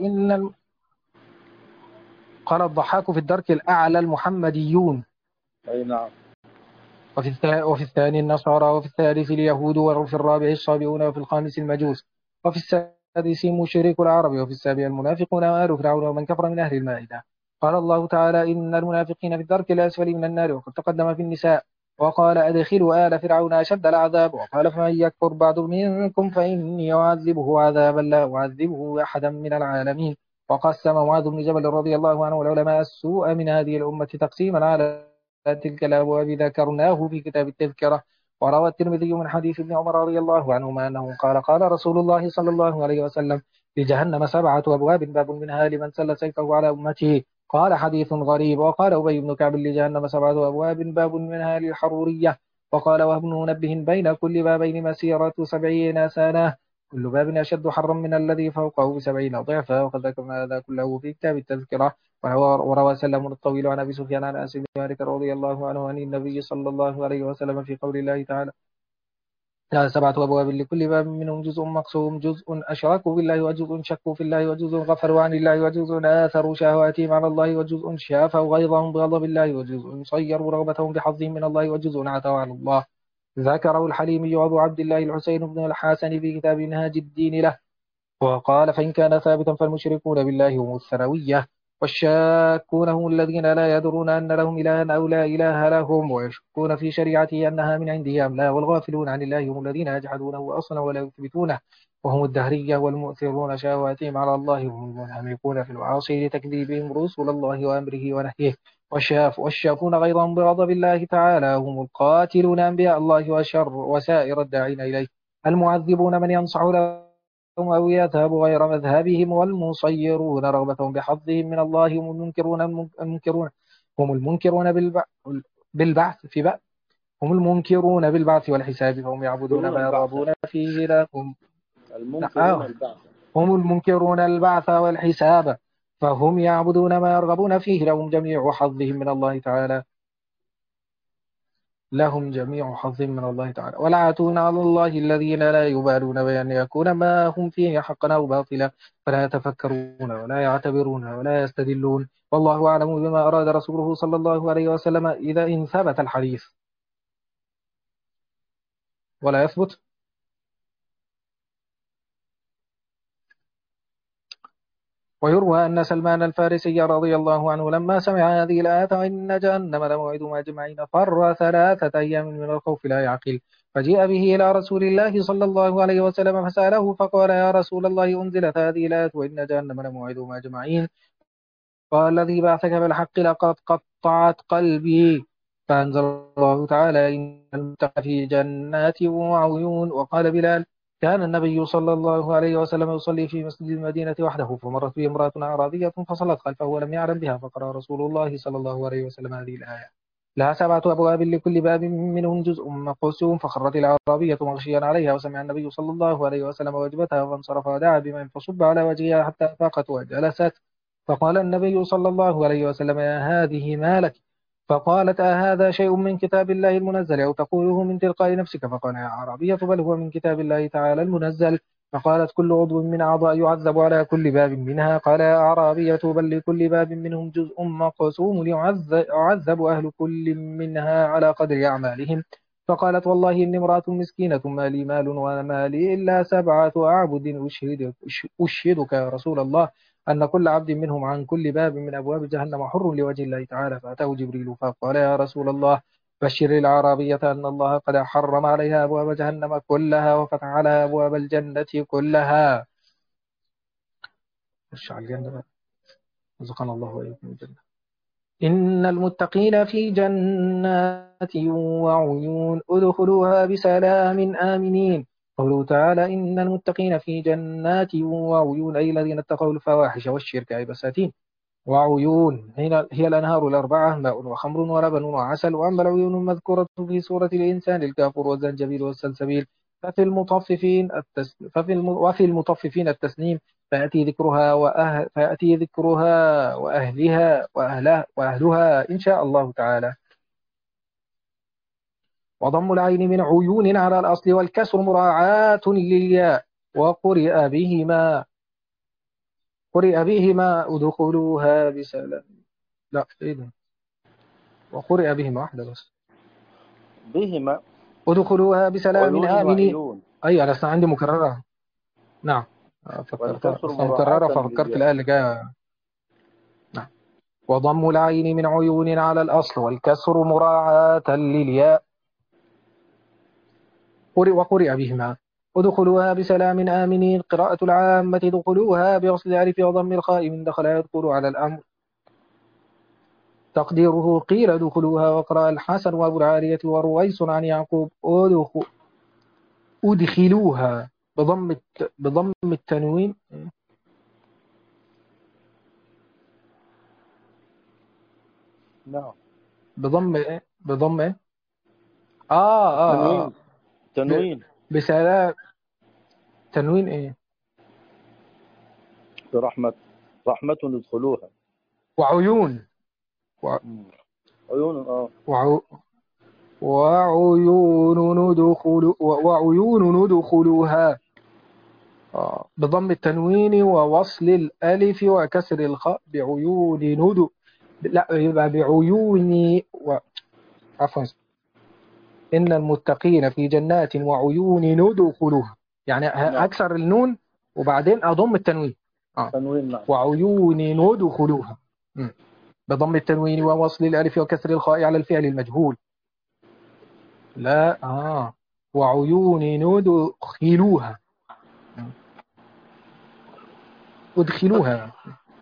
Speaker 2: قال الضحاك في الدرك الأعلى المحمديون،
Speaker 1: أي نعم.
Speaker 2: وفي الثاني النصارى، وفي الثالث اليهود، وفي الرابع الصابئون، وفي الخامس المجوس، وفي السادس مشرك العرب، وفي السابع المنافقون وآل فرعون ومن كفر من أهل المائدة. قال الله تعالى إن المنافقين في الدرك الأسفل من النار، وقد تقدم في النساء. وقال أدخلوا آل فرعون أشد العذاب. وقال فمن يكفر بعد منكم فإني أعذبه عذابا لا أعذبه أحدا من العالمين. وقسم معاذ بن جبل رضي الله عنه العلماء السوء من هذه الأمة تقسيما على تلك الأبواب ذكرناه في كتاب التذكرة. وروى الترمذي من حديث ابن عمر رضي الله عنهما أنه قال قال رسول الله صلى الله عليه وسلم لجهنم 7 أبواب باب منها لمن سل سيفه على أمته. قال حديث غريب. وقال أبي بن كعب لجهنم 7 أبواب باب منها للحرورية. وقال وهب بن منبه بين كل بابين مسيرة 70 سنة كل باب أشد حرا من الذي فوقه ب70 ضعفا. وقد ذكرنا هذا كله في كتاب التذكرة. وروى سلم الطويل عن أبي سفيان عن أنس بن مالك رضي الله عنه عن النبي صلى الله عليه وسلم في قول الله تعالى لها 7 أبواب لكل باب منهم جزء مقسوم جزء أشركوا بالله وجزء شكوا في الله وجزء غفروا عن الله وجزء آثروا شهواتهم على الله وجزء شافوا غيظهم بغضب الله وجزء صيروا رغبتهم بحظهم من الله وجزء عتوا على الله. ذكره الحليمي أبو عبد الله الحسين بن الحسن في كتاب منهاج الدين له. وقال فإن كان ثابتا فالمشركون بالله هم الثروية والشاكون هم الذين لا يدرون أن لهم إلها أو لا إله لهم ويشكون في شريعته أنها من عنده أم لا والغافلون عن الله هم الذين يجحدونه أصلا ولا يثبتونه وهم الدهرية والمؤثرون شهواتهم على الله وهم المنهمكون في المعاصي لتكذيبهم رسل الله وأمره ونهيه والشافون غيظهم بغضب الله تعالى هم القاتلون أنبياء الله وشر وسائر الداعين إليه المعذبون من ينصح له أو يذهب غير مذهبهم والمصيرون رغبتهم بحظهم من الله هم المنكرون بالبعث في بعث هم المنكرون بالبعث والحساب فهم يعبدون ما يرغبون فيه لهم
Speaker 1: المنكرون البعث
Speaker 2: هم المنكرون البعث والحساب فهم يعبدون ما يرغبون فيه لهم جميع حظهم من الله تعالى والعاتون على الله الذين لا يبالون بأن يكون ما هم فيه حقا أو باطلا فلا يتفكرون ولا يعتبرون ولا يستدلون والله أعلم بما أراد رسوله صلى الله عليه وسلم إذا إن ثبت الحديث ولا يثبت. ويروى أن سلمان الفارسي رضي الله عنه لما سمع هذه الآية وإن جهنم لموعدهم أجمعين فر 3 أيام من الخوف لا يعقل فجيء به إلى رسول الله صلى الله عليه وسلم فسأله فقال يا رسول الله أنزلت هذه الآية وإن جهنم لموعدهم أجمعين قال الذي بعثك بالحق لقد قطعت قلبي فأنزل الله تعالى إن المتقين في جنات وعيون. وقال بلال كان النبي صلى الله عليه وسلم يصلي في مسجد المدينة وحده فمرت به امرأة أعرابية فصلت خلفه ولم يعلم بها فقرأ رسول الله صلى الله عليه وسلم هذه الآية لها 7 أبواب لكل باب منهم جزء مقسوم فخرت الأعرابية مغشيا عليها وسمع النبي صلى الله عليه وسلم وجبتها فانصرف ودعا بماء فصب على وجهها حتى أفاقت وجلست فقال النبي صلى الله عليه وسلم يا هذه ما لك فقالت هذا شيء من كتاب الله المنزل أو تقوله من تلقاء نفسك فقال يا عربية بل هو من كتاب الله تعالى المنزل فقالت كل عضو من أعضاء يعذب على كل باب منها قال يا عربية بل لكل باب منهم جزء مقسوم يعذب أهل كل منها على قدر أعمالهم فقالت والله إني امرأة مسكينة ما لي مال وما لي إلا 7 أعبد أشهدك يا رسول الله أن كل عبد منهم عن كل باب من أبواب جهنم حر لوجه الله تعالى فأتاه جبريل فقال يا رسول الله بشر العربية أن الله قد حرم عليها أبواب جهنم كلها وفتح عليها أبواب الجنة كلها. خش على الجنة رزقنا الله وإياكم الجنة. إن المتقين في جنات وعيون ادخلوها بسلام آمنين. قوله تعالى إن المتقين في جنات وعيون أي الذين اتقوا الفواحش والشرك أي بساتين وعيون هي الأنهار الأربعة ماء وخمر ولبن وعسل. وأما العيون المذكورة في سورة الإنسان الكافور والزنجبيل والسلسبيل وفي المطففين التسنيم فيأتي ذكرها وأهلها إن شاء الله تعالى. وضم العين من عيون على الأصل والكسر مراعاة للياء قرئ بهما ادخلوها بسلام لا إيه ده وقرئ بهما واحدة بس
Speaker 1: بهما
Speaker 2: ادخلوها بسلام آمنين.
Speaker 1: وعيون.
Speaker 2: أي أنا عندي مكررة. نعم
Speaker 1: والكسر
Speaker 2: مكررة
Speaker 1: مراعاة
Speaker 2: ففكرت
Speaker 1: للياء.
Speaker 2: الآية اللي جاية. نعم. وضم العين من عيون على الأصل والكسر مراعاة للياء وقرئ بهما ادخلوها بسلام آمنين. قراءة العامة ادخلوها بوصل الألف وضم الخاء من دخل يدخل على الأمر. تقديره قيل ادخلوها. وقرأ الحسن وأبو العالية ورويس عن يعقوب أدخلوها بضم التنوين.
Speaker 1: نعم.
Speaker 2: بضم إيه؟ بضم إيه؟
Speaker 1: تنوين.
Speaker 2: ب-
Speaker 1: تنوين.
Speaker 2: بسلام. تنوين إيه؟
Speaker 1: برحمة. رحمة ندخلوها.
Speaker 2: وعيون.
Speaker 1: مم. عيون
Speaker 2: وع... وعيون ندخلوها بضم التنوين ووصل الألف وكسر الخاء بعيون لا يبقى بعيون عفوا. إن المتقين في جنات وعيون ندخلوها، يعني
Speaker 1: نعم.
Speaker 2: أكسر النون وبعدين أضم التنوين.
Speaker 1: تنوين. نعم.
Speaker 2: وعيون ندخلوها بضم التنوين ووصل الألف وكسر الخاء على الفعل المجهول. لا وعيون ندخلوها ادخلوها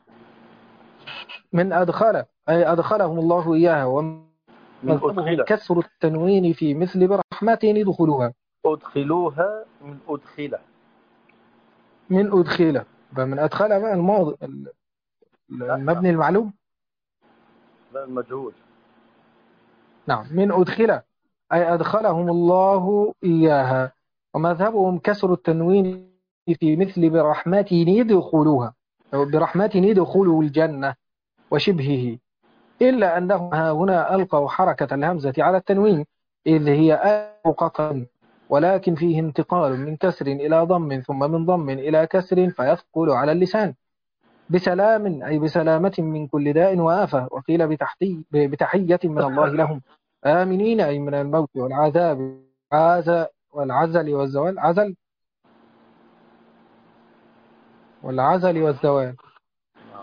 Speaker 2: من أدخل أي أدخلهم الله إياها،
Speaker 1: من
Speaker 2: ومذهبهم
Speaker 1: أدخلة.
Speaker 2: كسر التنوين في مثل برحمة ندخلوها.
Speaker 1: أدخلوها من أدخلة.
Speaker 2: من أدخل فمن أدخل بقى الماضي
Speaker 1: لا نعم.
Speaker 2: المبني المعلوم.
Speaker 1: لا، المجهول.
Speaker 2: نعم من أدخل أي أدخلهم الله إياها، ومذهبهم كسر التنوين في مثل برحمة ندخلوها أو برحمة ندخلوا الجنة وشبهه، إلا أنهم هنا ألقوا حركة الهمزة على التنوين إذ هي قطع، ولكن فيه انتقال من كسر إلى ضم ثم من ضم إلى كسر فيثقل على اللسان. بسلام أي بسلامة من كل داء وآفة. وقيل بتحية من الله لهم آمنين أي من الموت والعذاب والعزل والزوال. والعزل والزوال.
Speaker 1: نعم.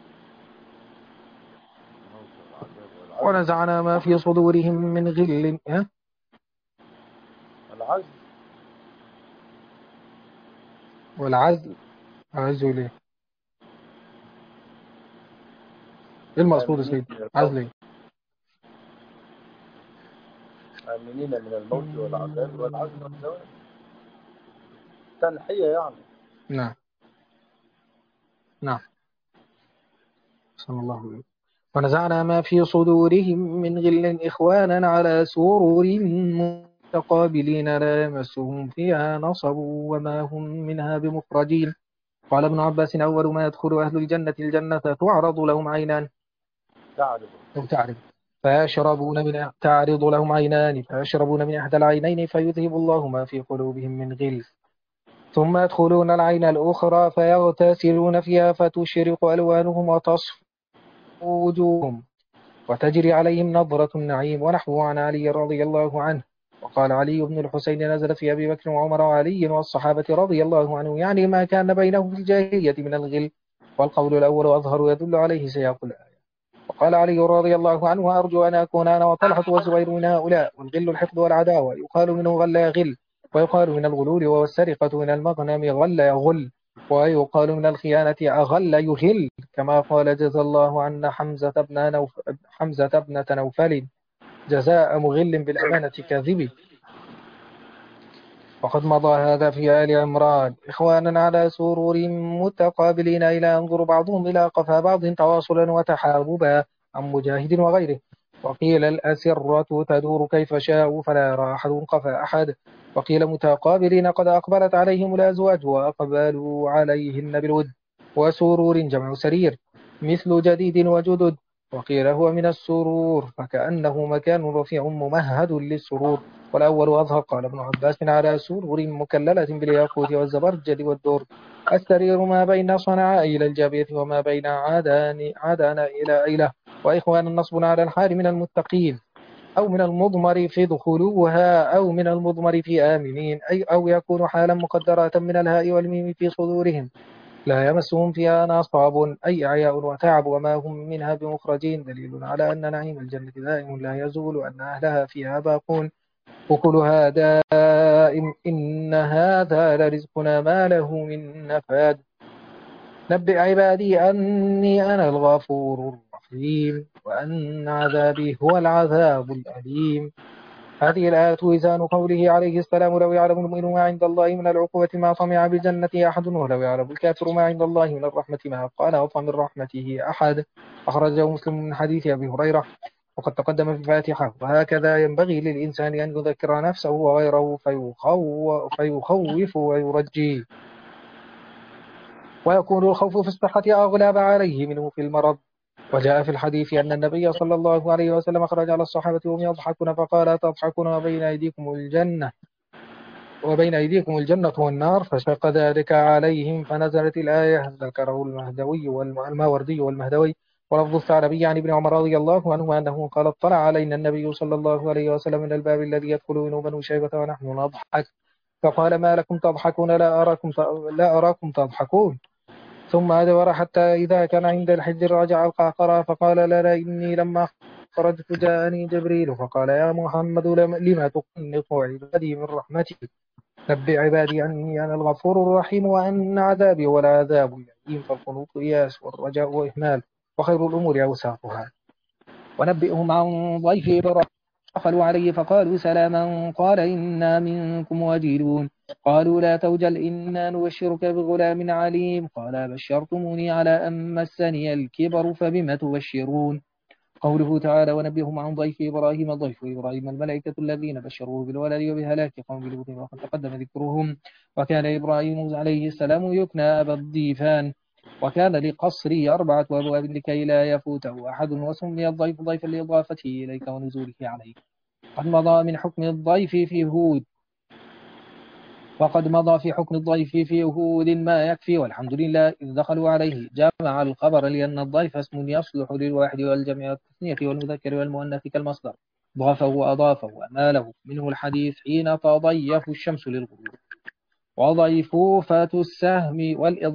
Speaker 2: ونزعنا ما في صدورهم من غل
Speaker 1: العزل.
Speaker 2: والعزل. عزل إيه؟ إيه المقصود يا
Speaker 1: آمنين
Speaker 2: سيدي؟
Speaker 1: من الموت.
Speaker 2: عزل إيه؟
Speaker 1: آمنين من الموت والعذاب والعزل والزوال. تنحية يعني.
Speaker 2: نعم نعم. صلى الله عليه وسلم. ونزعنا ما في صدورهم من غل إخوانا على سرور متقابلين لا يمسهم فيها نصب وما هم منها بمخرجين. قال ابن عباس أول ما يدخل أهل الجنة تعرض لهم عينان
Speaker 1: تعرف.
Speaker 2: أو تعرض فيشربون تعرض لهم عينان فيشربون من إحدى العينين فيذهب الله ما في قلوبهم من غل، ثم يدخلون العين الأخرى فيغتسلون فيها فتشرق ألوانهم وتصفو وجوههم وتجري عليهم نظرة النعيم. ونحوه عن علي رضي الله عنه. وقال علي بن الحسين نزل في أبي بكر وعمر وعلي والصحابة رضي الله عنهم، يعني ما كان بينهم في الجاهلية من الغل، والقول الأول أظهر يدل عليه سياق الآية. وقال علي رضي الله عنه وأرجو أن أكون أنا وطلحة والزبير من هؤلاء. والغل الحقد والعداوة، يقال منه غل يغل، ويقال من الغلول والسرقة من المغنم غل يغل، ويقال من الخيانة أغل يغل، كما قال جزى الله عنا حمزة ابنة نوفل جزاء مغل بالأمانة كاذب. وقد مضى هذا في آل عمران إخوانا على سرور متقابلين إلى ينظر بعضهم إلى قفا بعض تواصلا وتحاببا عن مجاهد وغيره. وقيل الأسرة تدور كيف شاءوا فلا يرى أحد قفا أحد. وقيل متقابلين قد أقبلت عليهم الأزواج وأقبلوا عليهن بالود. وسرور جمع سرير مثل جديد وجدد. وقيل هو من السرور فكأنه مكان رفيع ممهد للسرور، والأول أظهر. قال ابن عباس على سرور مكللة بالياقوت والزبرجد والدر. السرير ما بين صنعاء إلى الجابية وما بين عدن إلى أيلة. وإخوان النصب على الحال من المتقين أو من المضمر في دخولها أو من المضمر في آمنين، أي أو يكون حالا مقدرة من الهاء والميم في صدورهم لا يمسهم فيها نصاب أي عياء وتعب وما هم منها بمخرجين، دليل على أن نعيم الجنة دائم لا يزول وأن أهلها فيها باقون. أكلها دائم إن هذا لرزقنا ما له من نفاد نبئ عبادي أني أنا الغفور الرحيم وأن عذابي هو العذاب الأليم. هذه الآية وزان قوله عليه السلام: لو يعلم المؤمن ما عند الله من العقوبة ما طمع بالجنة أحد، ولو يعلم الكافر ما عند الله من الرحمة ما قانط من رحمته أحد. أخرجه مسلم من حديث أبي هريرة وقد تقدم في الفاتحة. وهكذا ينبغي للإنسان أن يذكر نفسه وغيره فيخوف ويرجي، ويكون الخوف في الصحة أغلب عليه منه في المرض. وجاء في الحديث أن النبي صلى الله عليه وسلم خرج على الصحابة وهم يضحكون فقال: تضحكون وبين أيديكم الجنة والنار، فشق ذلك عليهم فنزلت الآية. ذكره الماوردي والمهدوي. ولفظ الثعلبي عن ابن عمر رضي الله عنه أنه قال: اطلع علينا النبي صلى الله عليه وسلم من الباب الذي يدخل منه بنو شيبة ونحن نضحك، فقال: ما لكم تضحكون؟ لا أراكم تضحكون. ثم أدبر حتى إذا كان عند الحجر رجع القعقرة فقال: لنا إني لما خرجت جاءني جبريل فقال: يا محمد لما تقنط عبادي من رحمتي؟ نبئ عبادي أني أنا الغفور الرحيم وأن عذابي هو العذاب الأليم. فالقنوط إياس والرجاء وإهمال، وخير الأمور أوساطها. ونبئهم عن ضيف إبراهيم. دخلوا عليه فقالوا سلاما قال إنا منكم وجلون. قالوا لا توجل إنا نبشرك بغلام عليم. قال بشرتموني على أن مسني الكبر فبم تبشرون. قوله تعالى: ونبئهم عن ضيف إبراهيم. ضيف إبراهيم الملائكة الذين بشروه بالولد وبهلاك قوم لوط وقد تقدم ذكرهم. وكان إبراهيم عليه السلام يكنى أبا الضيفان. وكان لقصره 4 أبواب لكي لا يفوته أحد. وسمي الضيف ضيفا لإضافته إليك ونزوله عليك. قد مضى من حكم الضيف في هود وقد مضى في حكم الضيف في هود ما يكفي. والحمد لله إذ دخلوا عليه جمع الخبر لأن الضيف اسم يصلح للواحد والجمع والتثنية والمذكر والمؤنث كالمصدر. ضافه وأضافه وأماله. منه الحديث حين تضيف الشمس للغروب. وضيفوفة السهم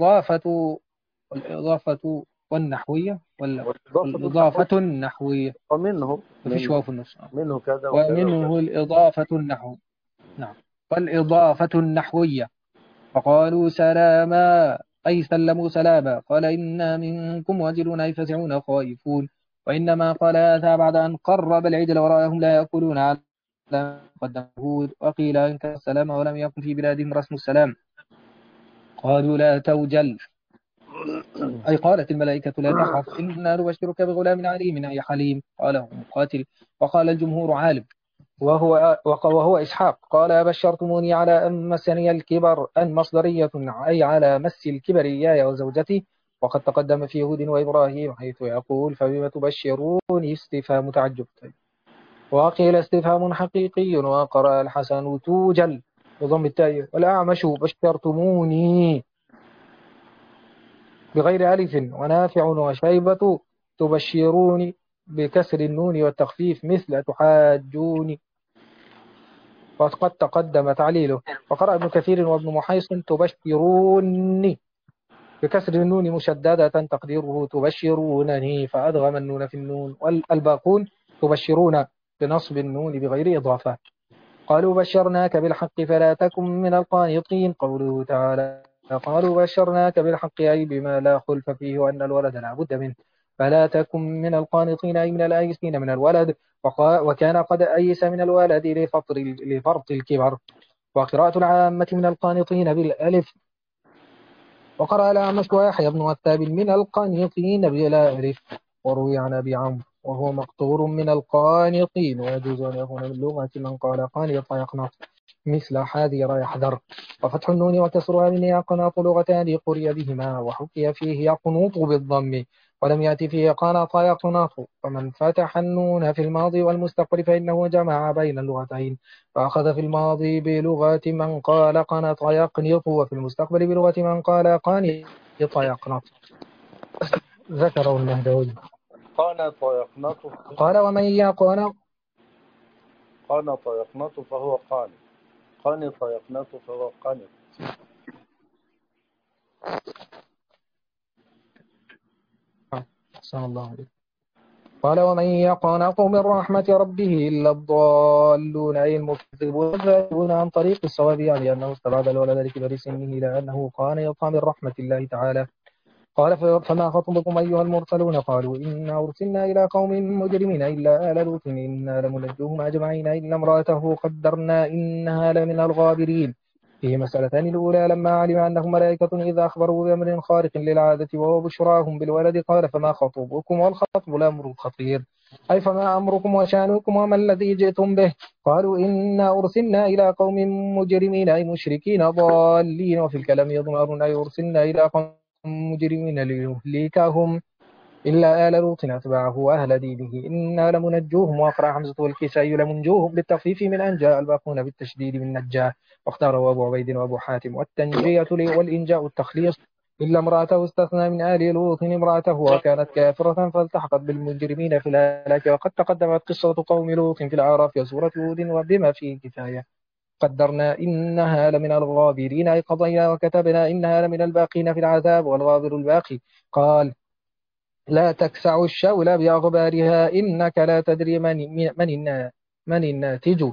Speaker 2: والإضافة والنحوية
Speaker 1: والإضافة
Speaker 2: والإضافة
Speaker 1: النحوية.
Speaker 2: النحوية.
Speaker 1: ومنه
Speaker 2: ما فيش واو في النص.
Speaker 1: منه كذا وكذا وكذا.
Speaker 2: ومنه الإضافة النحو. نعم. والإضافة النحوية. فقالوا سلاما أي سلموا سلاما. قال إنا منكم وجلون أي فزعون خائفون. وإنما قال هذا بعد أن قرب العجل وراءهم لا يأكلون على قدم هود. وقيل إن كان السلام ولم يكن في بلادهم رسم السلام. قالوا لا توجل أي قالت الملائكة لا تخف إنا نبشرك بغلام عليم أي حليم. قاله مقاتل. وقال الجمهور عالم وهو إسحاق. قال بشرتموني على أن مسني الكبر أن مصدرية أي على مس الكبر إياي وزوجتي. وقد تقدم في هود وإبراهيم حيث يقول فبما تبشرون استفهام تعجب. وقيل استفهام حقيقي. وقرأ الحسن توجل بضم التاء. والأعمش بشرتموني بغير ألف. ونافع وشيبة تبشروني بكسر النون والتخفيف مثل تحاجوني. وقد تقدم تعليله. وقرأ ابن كثير وابن محيصن تبشروني بكسر النون مشددة تقديره تبشرونني فأدغم النون في النون. والباقون تبشرون بنصب النون بغير إضافة. قالوا بشرناك بالحق فلا تكن من القانطين. قوله تعالى قالوا بشرناك بالحق أي بما لا خلف فيه وأن الولد لا بد منه. فلا تكن من القانطين أي من الآيسين من الولد. وكان قد أيس من الولد لفرط الكبر. وقراءة العامة من القانطين بالألف. وقرأ الأعمش ويحيى بن عتاب من القانطين بلا ألف. وروي عن أبي عمرو وهو مقطور من القانطين. ويجوز أن يكون من لغة من قال قانط يقنط مثل حاذر يحذر. وفتح النون وكسرها من يقنط لغتان قرئ بهما. وحكي فيه يقنط بالضم ولم يأتي فيه قنط يقنط. فمن فتح النون في الماضي والمستقبل فإنه جمع بين اللغتين. فأخذ في الماضي بلغة من قال قنط يقنط وفي المستقبل بلغة من قال قانط يقنط. ذكره المهدوي.
Speaker 1: قنط يقنط
Speaker 2: قال ومن يقنط
Speaker 1: قنط يقنط فهو قانط. قنط يقنط فهو قانط.
Speaker 2: أحسن الله عليك. قال ومن يقنط من رحمة ربه إلا الضالون أي المكذبون الذاهبون عن طريق الصواب، يعني أنه استبعد الولد لكبر سنه لأنه كان يطعم من رحمة الله تعالى. قال فما خطبكم أيها المرسلون؟ قالوا إنا أرسلنا إلى قوم مجرمين إلا آل لوط إنا لمنجوهم أجمعين إلا امرأته قدرنا إنها لمن الغابرين. فيه مسألتان: الأولى لما علم أنهم ملائكة إذا أخبروا بأمر خارق للعادة وهو بشراهم بالولد قال فما خطبكم؟ والخطب الأمر الخطير، أي فما أمركم وشأنكم وما الذي جئتم به؟ قالوا إنا أرسلنا إلى قوم مجرمين أي مشركين ضالين. وفي الكلام يضمر أي أرسلنا إلى قوم مجرمين ليهلكهم إلا آل لوط أتبعه وأهل دينه إنا لمنجوهم. وأقرأ حمزة والكسائي لمنجوهم بالتخفيف من أنجاء، الباقون بالتشديد من نجاه. واختاره أبو عبيد وأبو حاتم. والتنجية والإنجاء التخليص إلا امرأته استثنى من آل لوط امرأته وكانت كافرة فالتحقت بالمجرمين في الهلاك. وقد تقدمت قصة قوم لوط في الأعراف وسورة هود وبما فيه كفاية. قدرنا إنها لمن الغابرين أي قضينا وكتبنا إنها لمن الباقين في العذاب. والغابر الباقي قال لا تكسع الشول بأغبارها إنك لا تدري من الناتج.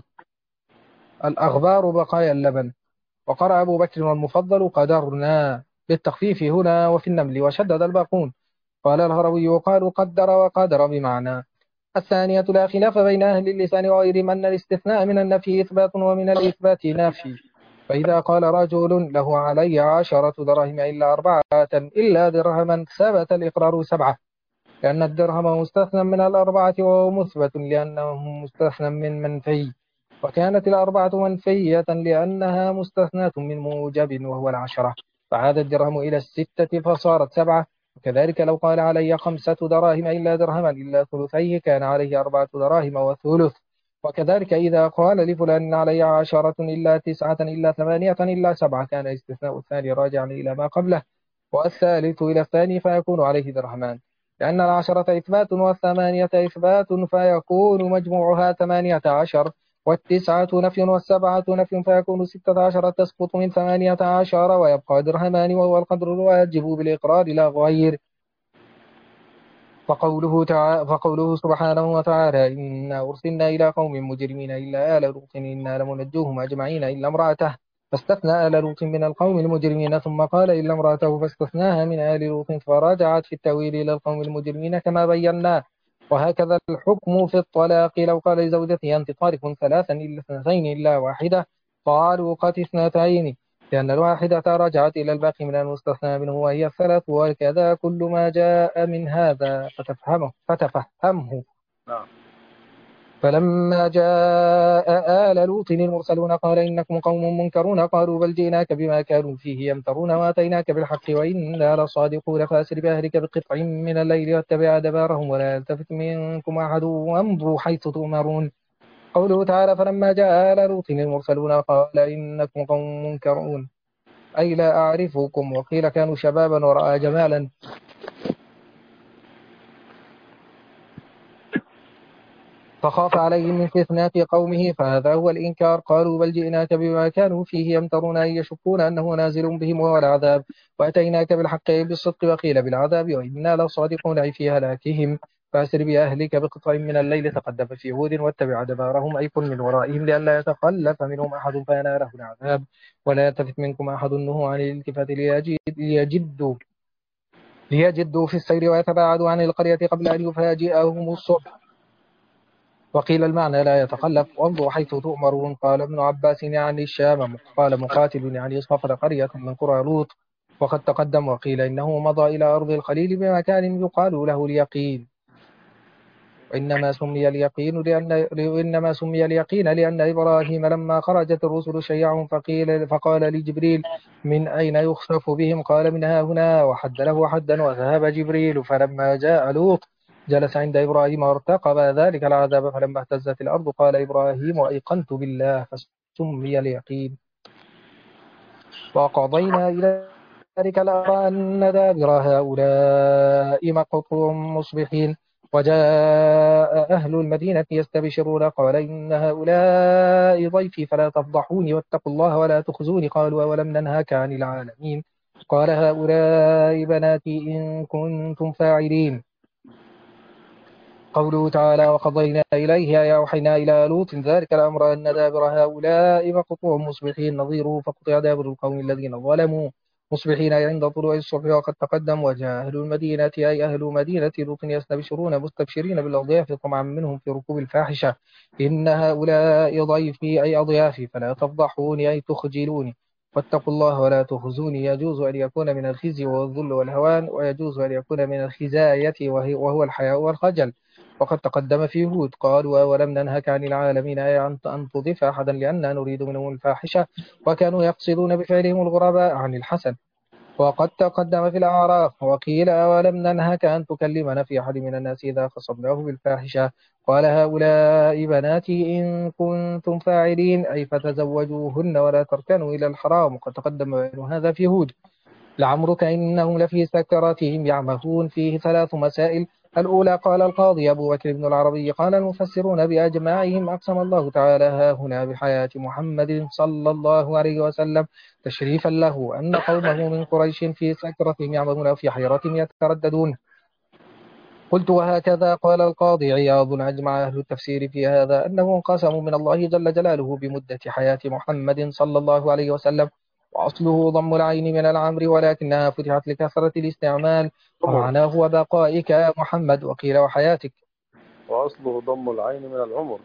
Speaker 2: الأغبار بقايا اللبن. وقرأ أبو بكر والمفضل قدرنا بالتخفيف هنا وفي النمل وشدد الباقون. قال الهروي وقالوا قدر وقدر بمعنى. الثانية لا خلاف بين أهل اللسان وغيرهم أن الاستثناء من النفي إثبات ومن الإثبات نافي. فإذا قال رجل له علي 10 دراهم إلا 4 إلا درهما ثبت الإقرار 7، لأن الدرهم مستثنى من الأربعة وهو مثبت لأنه مستثنى من منفي، وكانت الأربعة منفية لأنها مستثناة من موجب وهو 10، فعاد الدرهم إلى 6 فصارت 7. وكذلك لو قال علي 5 دراهم إلا درهما إلا ثلثيه كان عليه 4 دراهم وثلث. وكذلك إذا قال لفلان علي 10 إلا 9 إلا 8 إلا 7 كان الاستثناء الثاني راجعا إلى ما قبله والثالث إلى الثاني فيكون عليه درهمان، لأن 10 إثبات و8 إثبات فيكون مجموعها 18، والتسعة نفي والسبعة نفي فيكون 16 تسقط من 18 ويبقى درهمان وهو القدر الواجب بالإقرار لا غير. فقوله سبحانه وتعالى إنا أرسلنا إلى قوم مجرمين إلا آل لوط إنا لمنجوهم أجمعين إلا امرأته، فاستثنى آل لوط من القوم المجرمين ثم قال إلا امرأته فاستثناها من آل لوط فرجعت في التأويل إلى القوم المجرمين كما بينا. وهكذا الحكم في الطلاق لو قال لزوجته أنت طالق 3 إلا 2 إلا واحدة قالوا قد 2 لأن الواحدة رجعت إلى الباقي من المستثنى منه وهي 3 وكذا كل ما جاء من هذا فتفهمه.
Speaker 1: نعم.
Speaker 2: فلما جاء آل لوط المرسلون قال إنكم قوم منكرون قالوا بل جئناك بما كانوا فيه يمترون واتيناك بالحق وإنا لصادقون فأسر بأهلك بقطع من الليل واتبع أدبارهم ولا يلتفت منكم أحد وامضوا حيث تؤمرون. قوله تعالى فلما جاء آل لوط المرسلون قال إنكم قوم منكرون أي لا أعرفكم. وقيل كانوا شبابا ورأى جمالا فخاف عليهم من فتنة قومه فهذا هو الإنكار. قالوا بل جئناك بما كانوا فيه يمترون أي يشكون أنه نازل بهم وهو العذاب وأتيناك بالحق بالصدق وقيل بالعذاب وإنا لصادقون أي في هلاكهم. فأسر بأهلك بقطع من الليل تقدم في هود واتبع أدبارهم أي كن من ورائهم لئلا يتخلف منهم أحد فيناله العذاب ولا يلتفت منكم أحد نهوا عن الالتفات ليجدوا في السير ويتباعدوا عن القرية قبل أن يفاجئهم الصبح. وقيل المعنى لا يتخلف وامضوا حيث تؤمرون. قال ابن عباس يعني الشام قال مقاتل يعني صفر قرية من قرى لوط وقد تقدم. وقيل إنه مضى إلى أرض الخليل بمكان يقال له اليقين وإنما سمي اليقين لأن إبراهيم لما خرجت الرسل شيعهم فقال لجبريل من أين يخسف بهم قال من ها هنا وحد له حدا وذهب جبريل. فلما جاء لوط جلس عند إبراهيم وارتقب ذلك العذاب فلما اهتزت الأرض قال إبراهيم أيقنت بالله فسمي اليقين. وقضينا إلى ذلك الأمر أن دابر هؤلاء مقطوع مصبحين. وجاء أهل المدينة يستبشرون قال إن هؤلاء ضيفي فلا تفضحوني واتقوا الله ولا تخزوني قالوا أولم ننهك عن العالمين قال هؤلاء بناتي إن كنتم فاعلين. قوله تعالى وقضينا إليه أي أوحينا إلى لوط ذلك الأمر أن دابر هؤلاء مقطوع مصبحين نظيره فقطع دابر القوم الذين ظلموا مصبحين عند طلوع الصبح وقد تقدم وجاء أهل المدينة أي أهل مدينة لوط يستبشرون مستبشرين بالأضياف طمعا منهم في ركوب الفاحشة إن هؤلاء ضيفي أي أضيافي فلا تفضحوني أي تخجلوني واتقوا الله ولا تخزوني يجوز أن يكون من الخزي والذل والهوان ويجوز أن يكون من الخزاية وهو الحياء والخجل وقد تقدم في هود قالوا ولم ننهك عن العالمين أي أن تضيف أحدا لأننا نريد منهم الفاحشة وكانوا يقصدون بفعلهم الغرباء عن الحسن وقد تقدم في الأعراف وقيل ولم ننهك أن تكلمنا في أحد من الناس إذا خصمناه بالفاحشة قال هؤلاء بناتي إن كنتم فاعلين أي فتزوجوهن ولا تركنوا إلى الحرام وقد تقدم بيان هذا في هود لعمرك إنهم لفي سكرتهم يعمهون فيه ثلاث مسائل الأولى قال القاضي أبو بكر بن العربي قال المفسرون بأجماعهم أقسم الله تعالى ها هنا بحياة محمد صلى الله عليه وسلم تشريفا له أن قومه من قريش في سكرتهم يعمهون وفي حيرتهم يترددون قلت وهكذا قال القاضي عياض أجمع أهل التفسير في هذا أنه قسم من الله جل جلاله بمدة حياة محمد صلى الله عليه وسلم وأصله ضم العين من العمر ولكنها فتحت لكثرة الاستعمال ومعناه وبقائك يا محمد وقيل وحياتك
Speaker 1: وأصله ضم العين من العمر.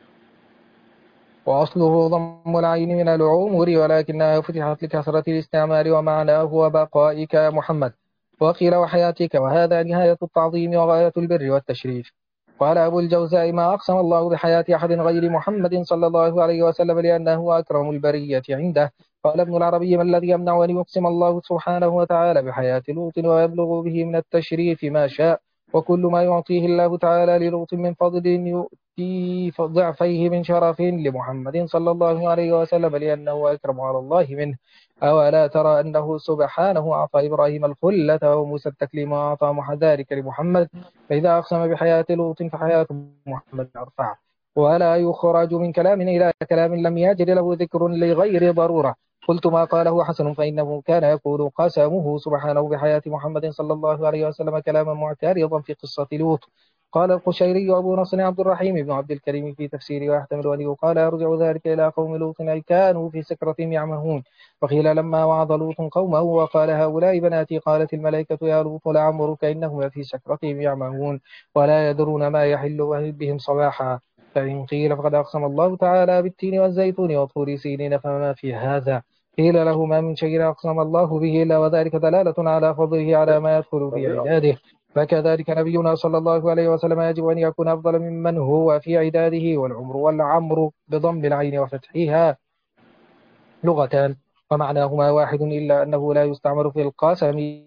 Speaker 2: وأصله ضم العين من العمر ولكنها فتحت لكثرة الاستعمال ومعناه وبقائك يا محمد وقيل وحياتك وهذا نهاية التعظيم وغاية البر والتشريف قال أبو الجوزاء ما أقسم الله بحياة أحد غير محمد صلى الله عليه وسلم لأنه أكرم البرية عنده قال ابن العربي ما الذي يمنع أن يقسم الله سبحانه وتعالى بحياة لوط ويبلغ به من التشريف ما شاء وكل ما يعطيه الله تعالى للوط من فضل يؤتي ضعفيه من شرف لمحمد صلى الله عليه وسلم لأنه أكرم على الله منه أولا ترى أنه سبحانه أعطى إبراهيم الخلة وموسى التكليم وأعطى ذلك لمحمد فإذا أقسم بحياة لوط فحياة محمد أرفع ولا يخرج من كلام إلى كلام لم يجد له ذكر لغير ضرورة قلت ما قاله حسن فإنه كان يقول قسمه سبحانه بحياة محمد صلى الله عليه وسلم كلاما معترضا في قصة لوط قال القشيري أبو نصر عبد الرحيم بن عبد الكريم في تفسيره ويحتمل أن يقال يرجع ذلك إلى قوم لوط أي كانوا في سكرتهم يعمهون وقيل لما وعظ لوط قومه وقال هؤلاء بناتي قالت الملائكة يا لوط لعمرك إنهم لفي سكرتهم يعمهون ولا يدرون ما يحل بهم صباحا فإن قيل فقد أقسم الله تعالى بالتين والزيتون وطور سينين فما في هذا قيل له ما من شيء أقسم الله به إلا وذلك دلالة على فضله على ما يدخل في عداده فكذلك نبينا صلى الله عليه وسلم يجب أن يكون أفضل ممن هو في عداده والعمر والعمر بضم العين وفتحها لغتان ومعناهما واحد إلا أنه لا يستعمل في القسم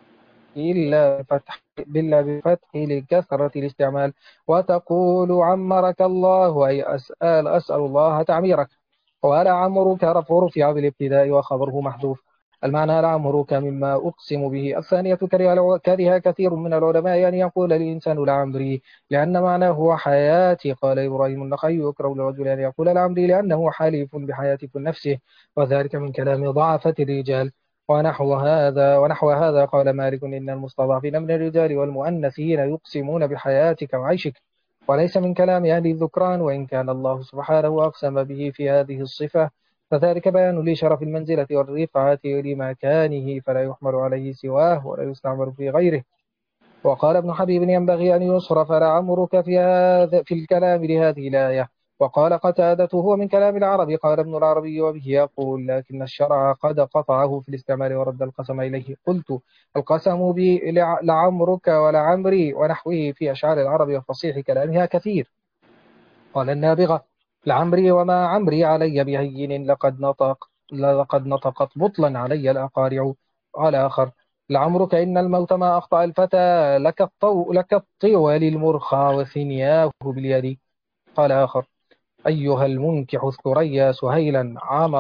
Speaker 2: إلا بفتح لكثرة الاستعمال وتقول عمرك الله أي أسأل الله تعميرك ولعمرك رفع بالابتداء وخبره محذوف المعنى لعمرك مما أقسم به الثانية كره كثير من العلماء أن يقول الإنسان لعمري لأن معناه هو حياتي قال إبراهيم النخعي يكره لرجل أن يقول لعمري لأنه حليف بحياة نفسه وذلك من كلام ضعفة الرجال ونحو هذا قال مالك إن المستضعفين من الرجال والمؤنثين يقسمون بحياتك وعيشك وليس من كلام أهل الذكران وإن كان الله سبحانه أقسم به في هذه الصفة فذلك بيان لشرف المنزلة والرفعة لمكانه فلا يحمل عليه سواه ولا يستعمل في غيره وقال ابن حبيب ينبغي أن يصرف لعمرك في الكلام لهذه الآية وقال قتادة هو من كلام العرب قال ابن العربي وبه يقول لكن الشرع قد قطعه في الاستعمال ورد القسم إليه قلت القسم لعمرك ولعمري ونحوه في أشعار العرب وفصيح كلامها كثير قال النابغة لعمري وما عمري علي بهين لقد نطقت بطلا علي الأقارع قال آخر لعمرك إن الموت ما أخطأ الفتى لك الطول المرخى وثنياه باليد قال آخر أيها المنكح الثريا سهيلا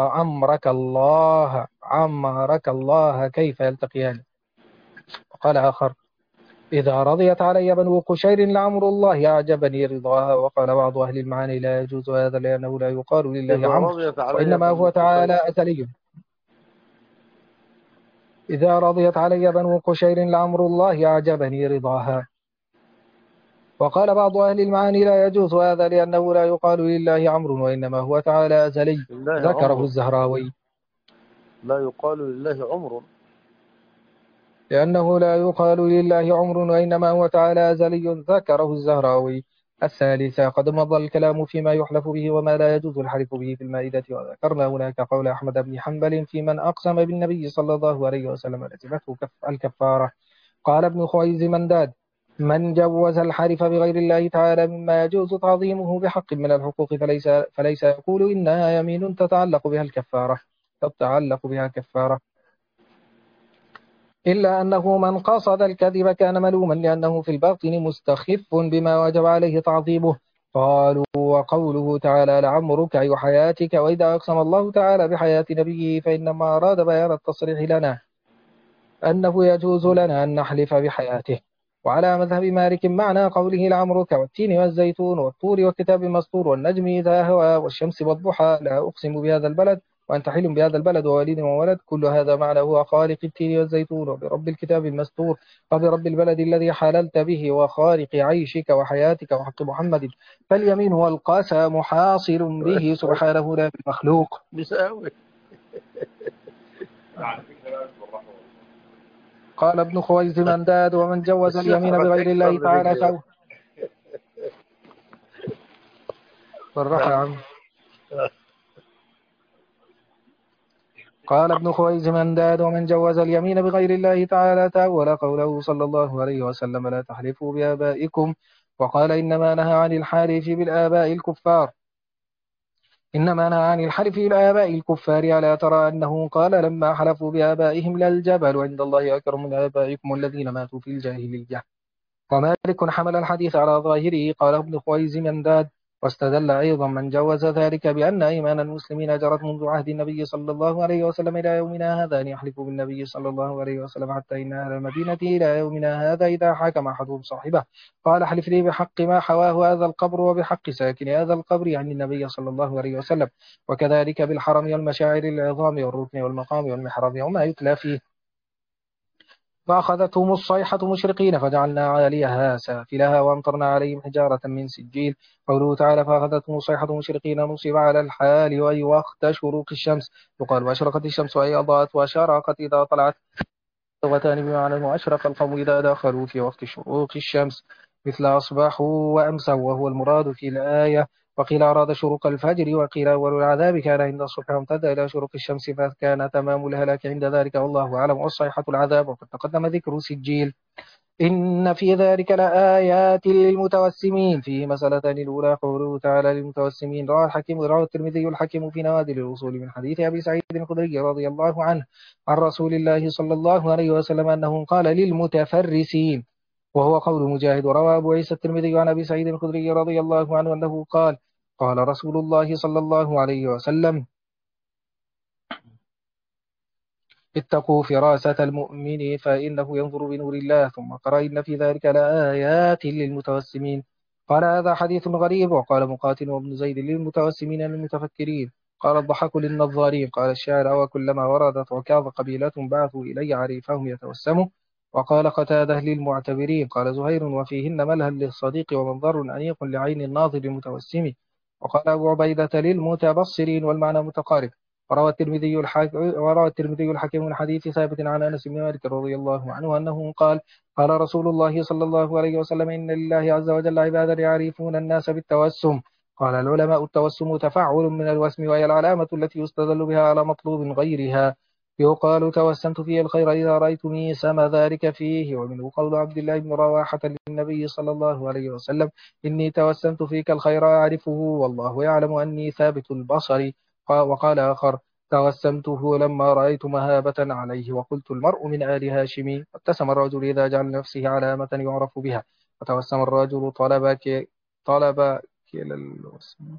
Speaker 2: عمرك الله كيف يلتقيان قال آخر إذا رضيت علي بنو قشير لعمر الله أعجبني رضاها وقال بعض أهل المعاني لا يجوز هذا لأنه لا يقال لله عمرو وإنما هو تعالى أزلي إذا رضيت علي بنو قشير لعمر الله أعجبني رضاها وقال بعض أهل المعاني لا يجوز هذا لأنه لا يقال لله عمرو وإنما هو تعالى أزلي،
Speaker 1: لله
Speaker 2: ذكره
Speaker 1: عمر،
Speaker 2: الزهراوي.
Speaker 1: لا يقال لله عمر.
Speaker 2: لأنه لا يقال لله عمر وإنما هو تعالى أزلي، ذكره الزهراوي. الثالثة قد مضى الكلام فيما يحلف به وما لا يجوز الحلف به في المائدة، وذكرنا هناك قول أحمد بن حنبل في من أقسم بالنبي صلى الله عليه وسلم لزمته الكفارة. قال ابن خويز منداد: من جوز الحلف بغير الله تعالى مما يجوز تعظيمه بحق من الحقوق فليس يقول إنها يمين تتعلق بها الكفارة، إلا أنه من قصد الكذب كان ملوما لأنه في الباطن مستخف بما وجب عليه تعظيمه. قالوا: وقوله تعالى لعمرك أي حياتك، وإذا أقسم الله تعالى بحياة نبيه فإنما أراد بيان التصريح لنا أنه يجوز لنا أن نحلف بحياته. وعلى مذهب مالك معنى قوله لعمرك والتين والزيتون والطور وكتاب مسطور والنجم إذا هوى والشمس والضحى لا أقسم بهذا البلد وأنت حل بهذا البلد ووالد وولد، كل هذا معنى هو خالق التين والزيتون وبرب الكتاب المسطور وبرب البلد الذي حللت به وخالق عيشك وحياتك وحق محمد، فاليمين والقسم حاصل به سبحانه لا بالمخلوق.
Speaker 1: بيساوي.
Speaker 2: قال ابن خويز منداد: ومن جوز اليمين
Speaker 1: السحرة
Speaker 2: بغير
Speaker 1: تكسر
Speaker 2: الله تعالى
Speaker 1: رجلي.
Speaker 2: سوى. بالراحة يا عم. قال ابن خويز منداد: ومن جوز اليمين بغير الله تعالى تأول قوله صلى الله عليه وسلم لا تحلفوا بآبائكم، وقال إنما نهى عن الحلف بالآباء الكفار. إنما نهى عن الحلف بالآباء الكفار، ألا ترى أنه قال لما حلفوا بآبائهم للجبل عند الله أكرم من آبائكم الذين ماتوا في الجاهلية. ومالك حمل الحديث على ظاهره. قال ابن خويز منداد: واستدل أيضا من جوز ذلك بأن أيمان المسلمين جرت منذ عهد النبي صلى الله عليه وسلم إلى يومنا هذا أن يحلفوا بالنبي صلى الله عليه وسلم، حتى إن أهل المدينة إلى يومنا هذا إذا حاكم أحدهم صاحبه قال احلف لي بحق ما حواه هذا القبر وبحق ساكن هذا القبر يعني النبي صلى الله عليه وسلم، وكذلك بالحرم والمشاعر العظام والركن والمقام والمحراب وما يتلى فيه. فأخذتهم الصيحة مشرقين فجعلنا عاليها سافلها وأمطرنا عليهم حجارة من سجيل. قوله تعالى فأخذتهم الصيحة مشرقين نصب على الحال وأي وقت شروق الشمس، يقال وأشرقت الشمس أي أضاءت، وأشرقت إذا طلعت، لغتان بمعنى وأشرق القوم إذا دخلوا في وقت شروق الشمس مثل أصبحوا وأمسوا، وهو المراد في الآية. وقيل أراد شروق الفجر، وقيل أول العذاب كان عند الصبح وامتد إلى شروق الشمس فكان تمام الهلاك عند ذلك والله أعلم، والصيحة العذاب. وقد تقدم ذكر سجيل. إن في ذلك لآيات للمتوسمين. فيه مسألتان: الأولى قوله تعالى للمتوسمين. روى الترمذي الحكيم في نوادر الوصول من حديث أبي سعيد الخدري رضي الله عنه عن رسول الله صلى الله عليه وسلم أنه قال للمتفرسين، وهو قول مجاهد. وروى أبو عيسى الترمذي عن أبي سعيد الخدري رضي الله عنه أنه قال قال رسول الله صلى الله عليه وسلم: اتقوا فراسة المؤمن فإنه ينظر بنور الله. ثم قرأ إن في ذلك لآيات للمتوسمين. قال هذا حديث غريب. وقال مقاتل وابن زيد للمتوسمين للمتفكرين. قال الضحك للنظارين. قال الشاعر وكلما وردت عكاظ قبيلة بعثوا إلي عريفهم يتوسموا. وقال قتاده للمعتبرين. قال زهير وفيهن ملهى للصديق ومنظر أنيق لعين الناظر المتوسم. وقال أبو عبيدة للمتبصرين والمعنى متقارب. وروى الترمذي الحكيم من حديث ثابت عن أنس بن مالك رضي الله عنه أنه قال قال رسول الله صلى الله عليه وسلم: إن لله عز وجل عبادا يعرفون الناس بالتوسم. قال العلماء: التوسم تفعل من الوسم، وهي العلامة التي يستدل بها على مطلوب غيرها. يقال توسمت فيه الخير إذا رأيتني سما ذلك فيه. ومنه قول عبد الله بن رواحة للنبي صلى الله عليه وسلم: إني توسمت فيك الخير أعرفه والله يعلم أني ثابت البصر. وقال آخر: توسمته لما رأيت مهابة عليه وقلت المرء من آل هاشم. ابتسم الرجل إذا جعل نفسه علامة يعرف بها، وتوسم الرجل طلب كلا الوسم.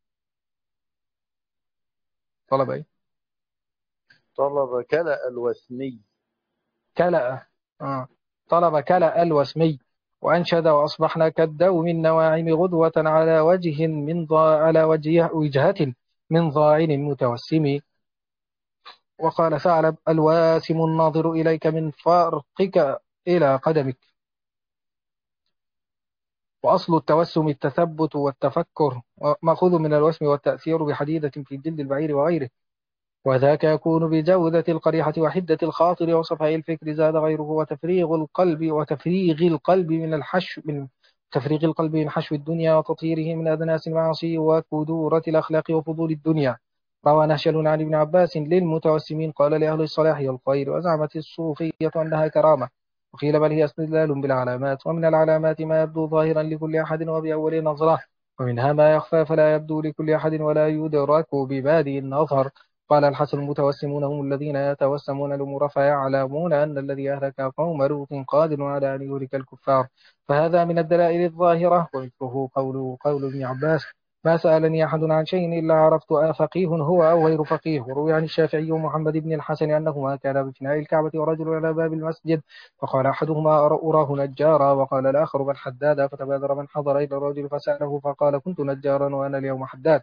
Speaker 2: طلب إيه؟
Speaker 1: طلب كلأ الوثني.
Speaker 2: كلأ. طلب كلأ الوسمي. وأنشد: وأصبحنا كالدوم النواعم غدوة على وجهة من ضاعن متوسم. وقال ثعلب: الواسم الناظر إليك من فرقك إلى قدمك. وأصل التوسم التثبت والتفكر، مأخوذ من الوسم والتأثير بحديدة في جلد البعير وغيره، وذاك يكون بجودة القريحة وحدة الخاطر وصفاء الفكر. زاد غيره وتفريغ القلب من الحشو من تفريغ القلب من حشو الدنيا وتطهيره من أدناس المعاصي وكدورة الأخلاق وفضول الدنيا. روى نهشل عن ابن عباس للمتوسمين قال لأهل الصلاح والخير، وزعمت الصوفية أنها كرامة، وقيل بل هي استدلال بالعلامات، ومن العلامات ما يبدو ظاهرا لكل أحد وبأول نظرة، ومنها ما يخفى فلا يبدو لكل أحد ولا يدرك ببادئ النظر. قال الحسن: المتوسمون هم الذين يتوسمون الأمور فيعلمون أن الذي أهلك قوم لوط قادر على أن يهلك الكفار، فهذا من الدلائل الظاهرة. ومثله قول ابن عباس: ما سألني أحد عن شيء إلا عرفت أفقيه هو أو غير فقيه. وروي عن الشافعي ومحمد بن الحسن أنهما كانا بفناء الكعبة ورجل على باب المسجد، فقال أحدهما: أراه نجارا، وقال الآخر: بل حدادا. فتبادر من حضر إلى الرجل فسأله فقال: كنت نجارا وأنا اليوم حداد.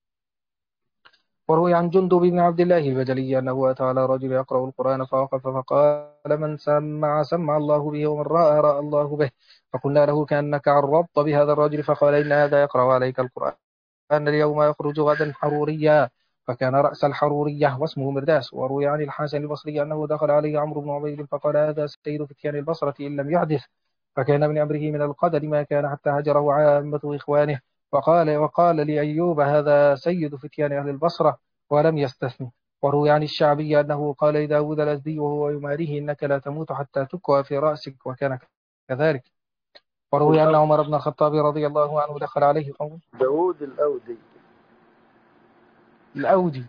Speaker 2: وروي عن جندب بن عبد الله البجلي أنه أتى على رجل يقرأ القرآن فوقف فقال: من سمع الله به، ومن رأى الله به. فقلنا له: كأنك عرضت بهذا الرجل. فقال: إن هذا يقرأ عليك القرآن اليوم يخرج غدا حروريا. فكان رأس الحرورية واسمه مرداس. وروي عن الحسن البصري أنه دخل عليه عمرو بن عبيد فقال: هذا سيد فتيان البصرة إن لم يحدث. فكان من أمره من القدر ما كان حتى هجره عامة إخوانه. وقال لأيوب: هذا سيد فتيان أهل البصرة ولم يستثني. وروي عن الشعبي أنه قال لداود الأزدي وهو يماريه: إنك لا تموت حتى تكوى في رأسك. وكان كذلك. وروي أن عمر بن الخطاب رضي الله عنه دخل عليه قوم.
Speaker 1: داود الأودي.
Speaker 2: الأودي.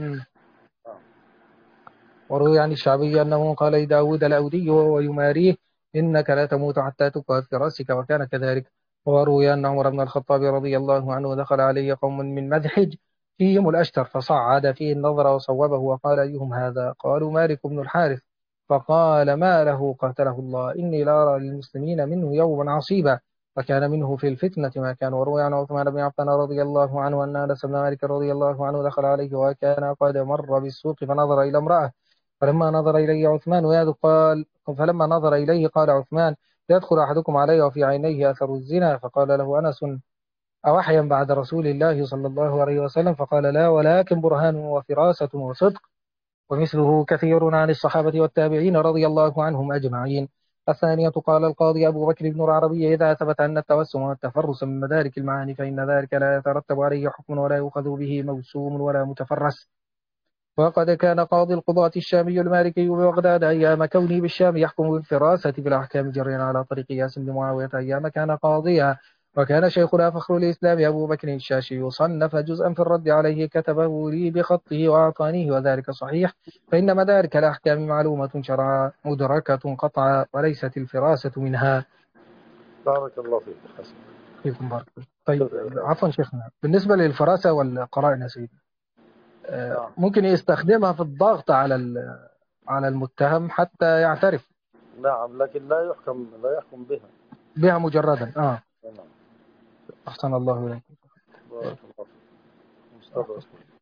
Speaker 2: وروي عن الشعبي أنه قال لداود الأودي وهو يماريه: إنك لا تموت حتى تقعد في رأسك. وكان كذلك. وروي أن عمر بن الخطاب رضي الله عنه دخل عليه قوم من مذحج فيهم الأشتر، فصعد فيه النظر وصوبه وقال: أيهم هذا؟ قالوا: مالك بن الحارث. فقال: ما له قاتله الله، إني لأرى للمسلمين منه يوما عصيبا. فكان منه في الفتنة ما كان. وروي عن عثمان بن عفان رضي الله عنه أن أنس بن مالك رضي الله عنه دخل عليه وكان قد مر بالسوق فنظر إلى امرأة، فلما نظر إليه عثمان فلما نظر إليه قال عثمان: يدخل أحدكم علي وفي عينيه أثر الزنا؟ فقال له أنس: أوحيا بعد رسول الله صلى الله عليه وسلم؟ فقال: لا، ولكن برهان وفراسة وصدق. ومثله كثير عن الصحابة والتابعين رضي الله عنهم أجمعين. الثانية قال القاضي أبو بكر بن العربي: إذا ثبت أن التوسم والتفرس من مدارك المعاني فإن ذلك لا يترتب عليه حكم ولا يؤخذ به موسوم ولا متفرس. وقد كان قاضي القضاة الشامي المالكي ببغداد أيام كونه بالشام يحكم بالفراسة في الأحكام جريا على طريق ياس بن معاوية أيام كان قاضيا. وكان شيخنا فخر الإسلام أبو بكر الشاشي صنف جزءا في الرد عليه كتبه لي بخطه وأعطانيه، وذلك صحيح، فإن مدارك الأحكام معلومة شرعا مدركة قطعا وليست الفراسة منها.
Speaker 1: بارك الله فيك حسن.
Speaker 2: فيكم بارك الله. طيب، عفوا شيخنا، بالنسبة للفراسة والقرائن يا سيدي، ممكن يستخدمها في الضغط على المتهم حتى يعترف
Speaker 1: نعم، لكن لا يحكم
Speaker 2: بها مجردا.
Speaker 1: نعم.
Speaker 2: أحسن الله إليك.
Speaker 1: بارك الله فيك. مستدرك.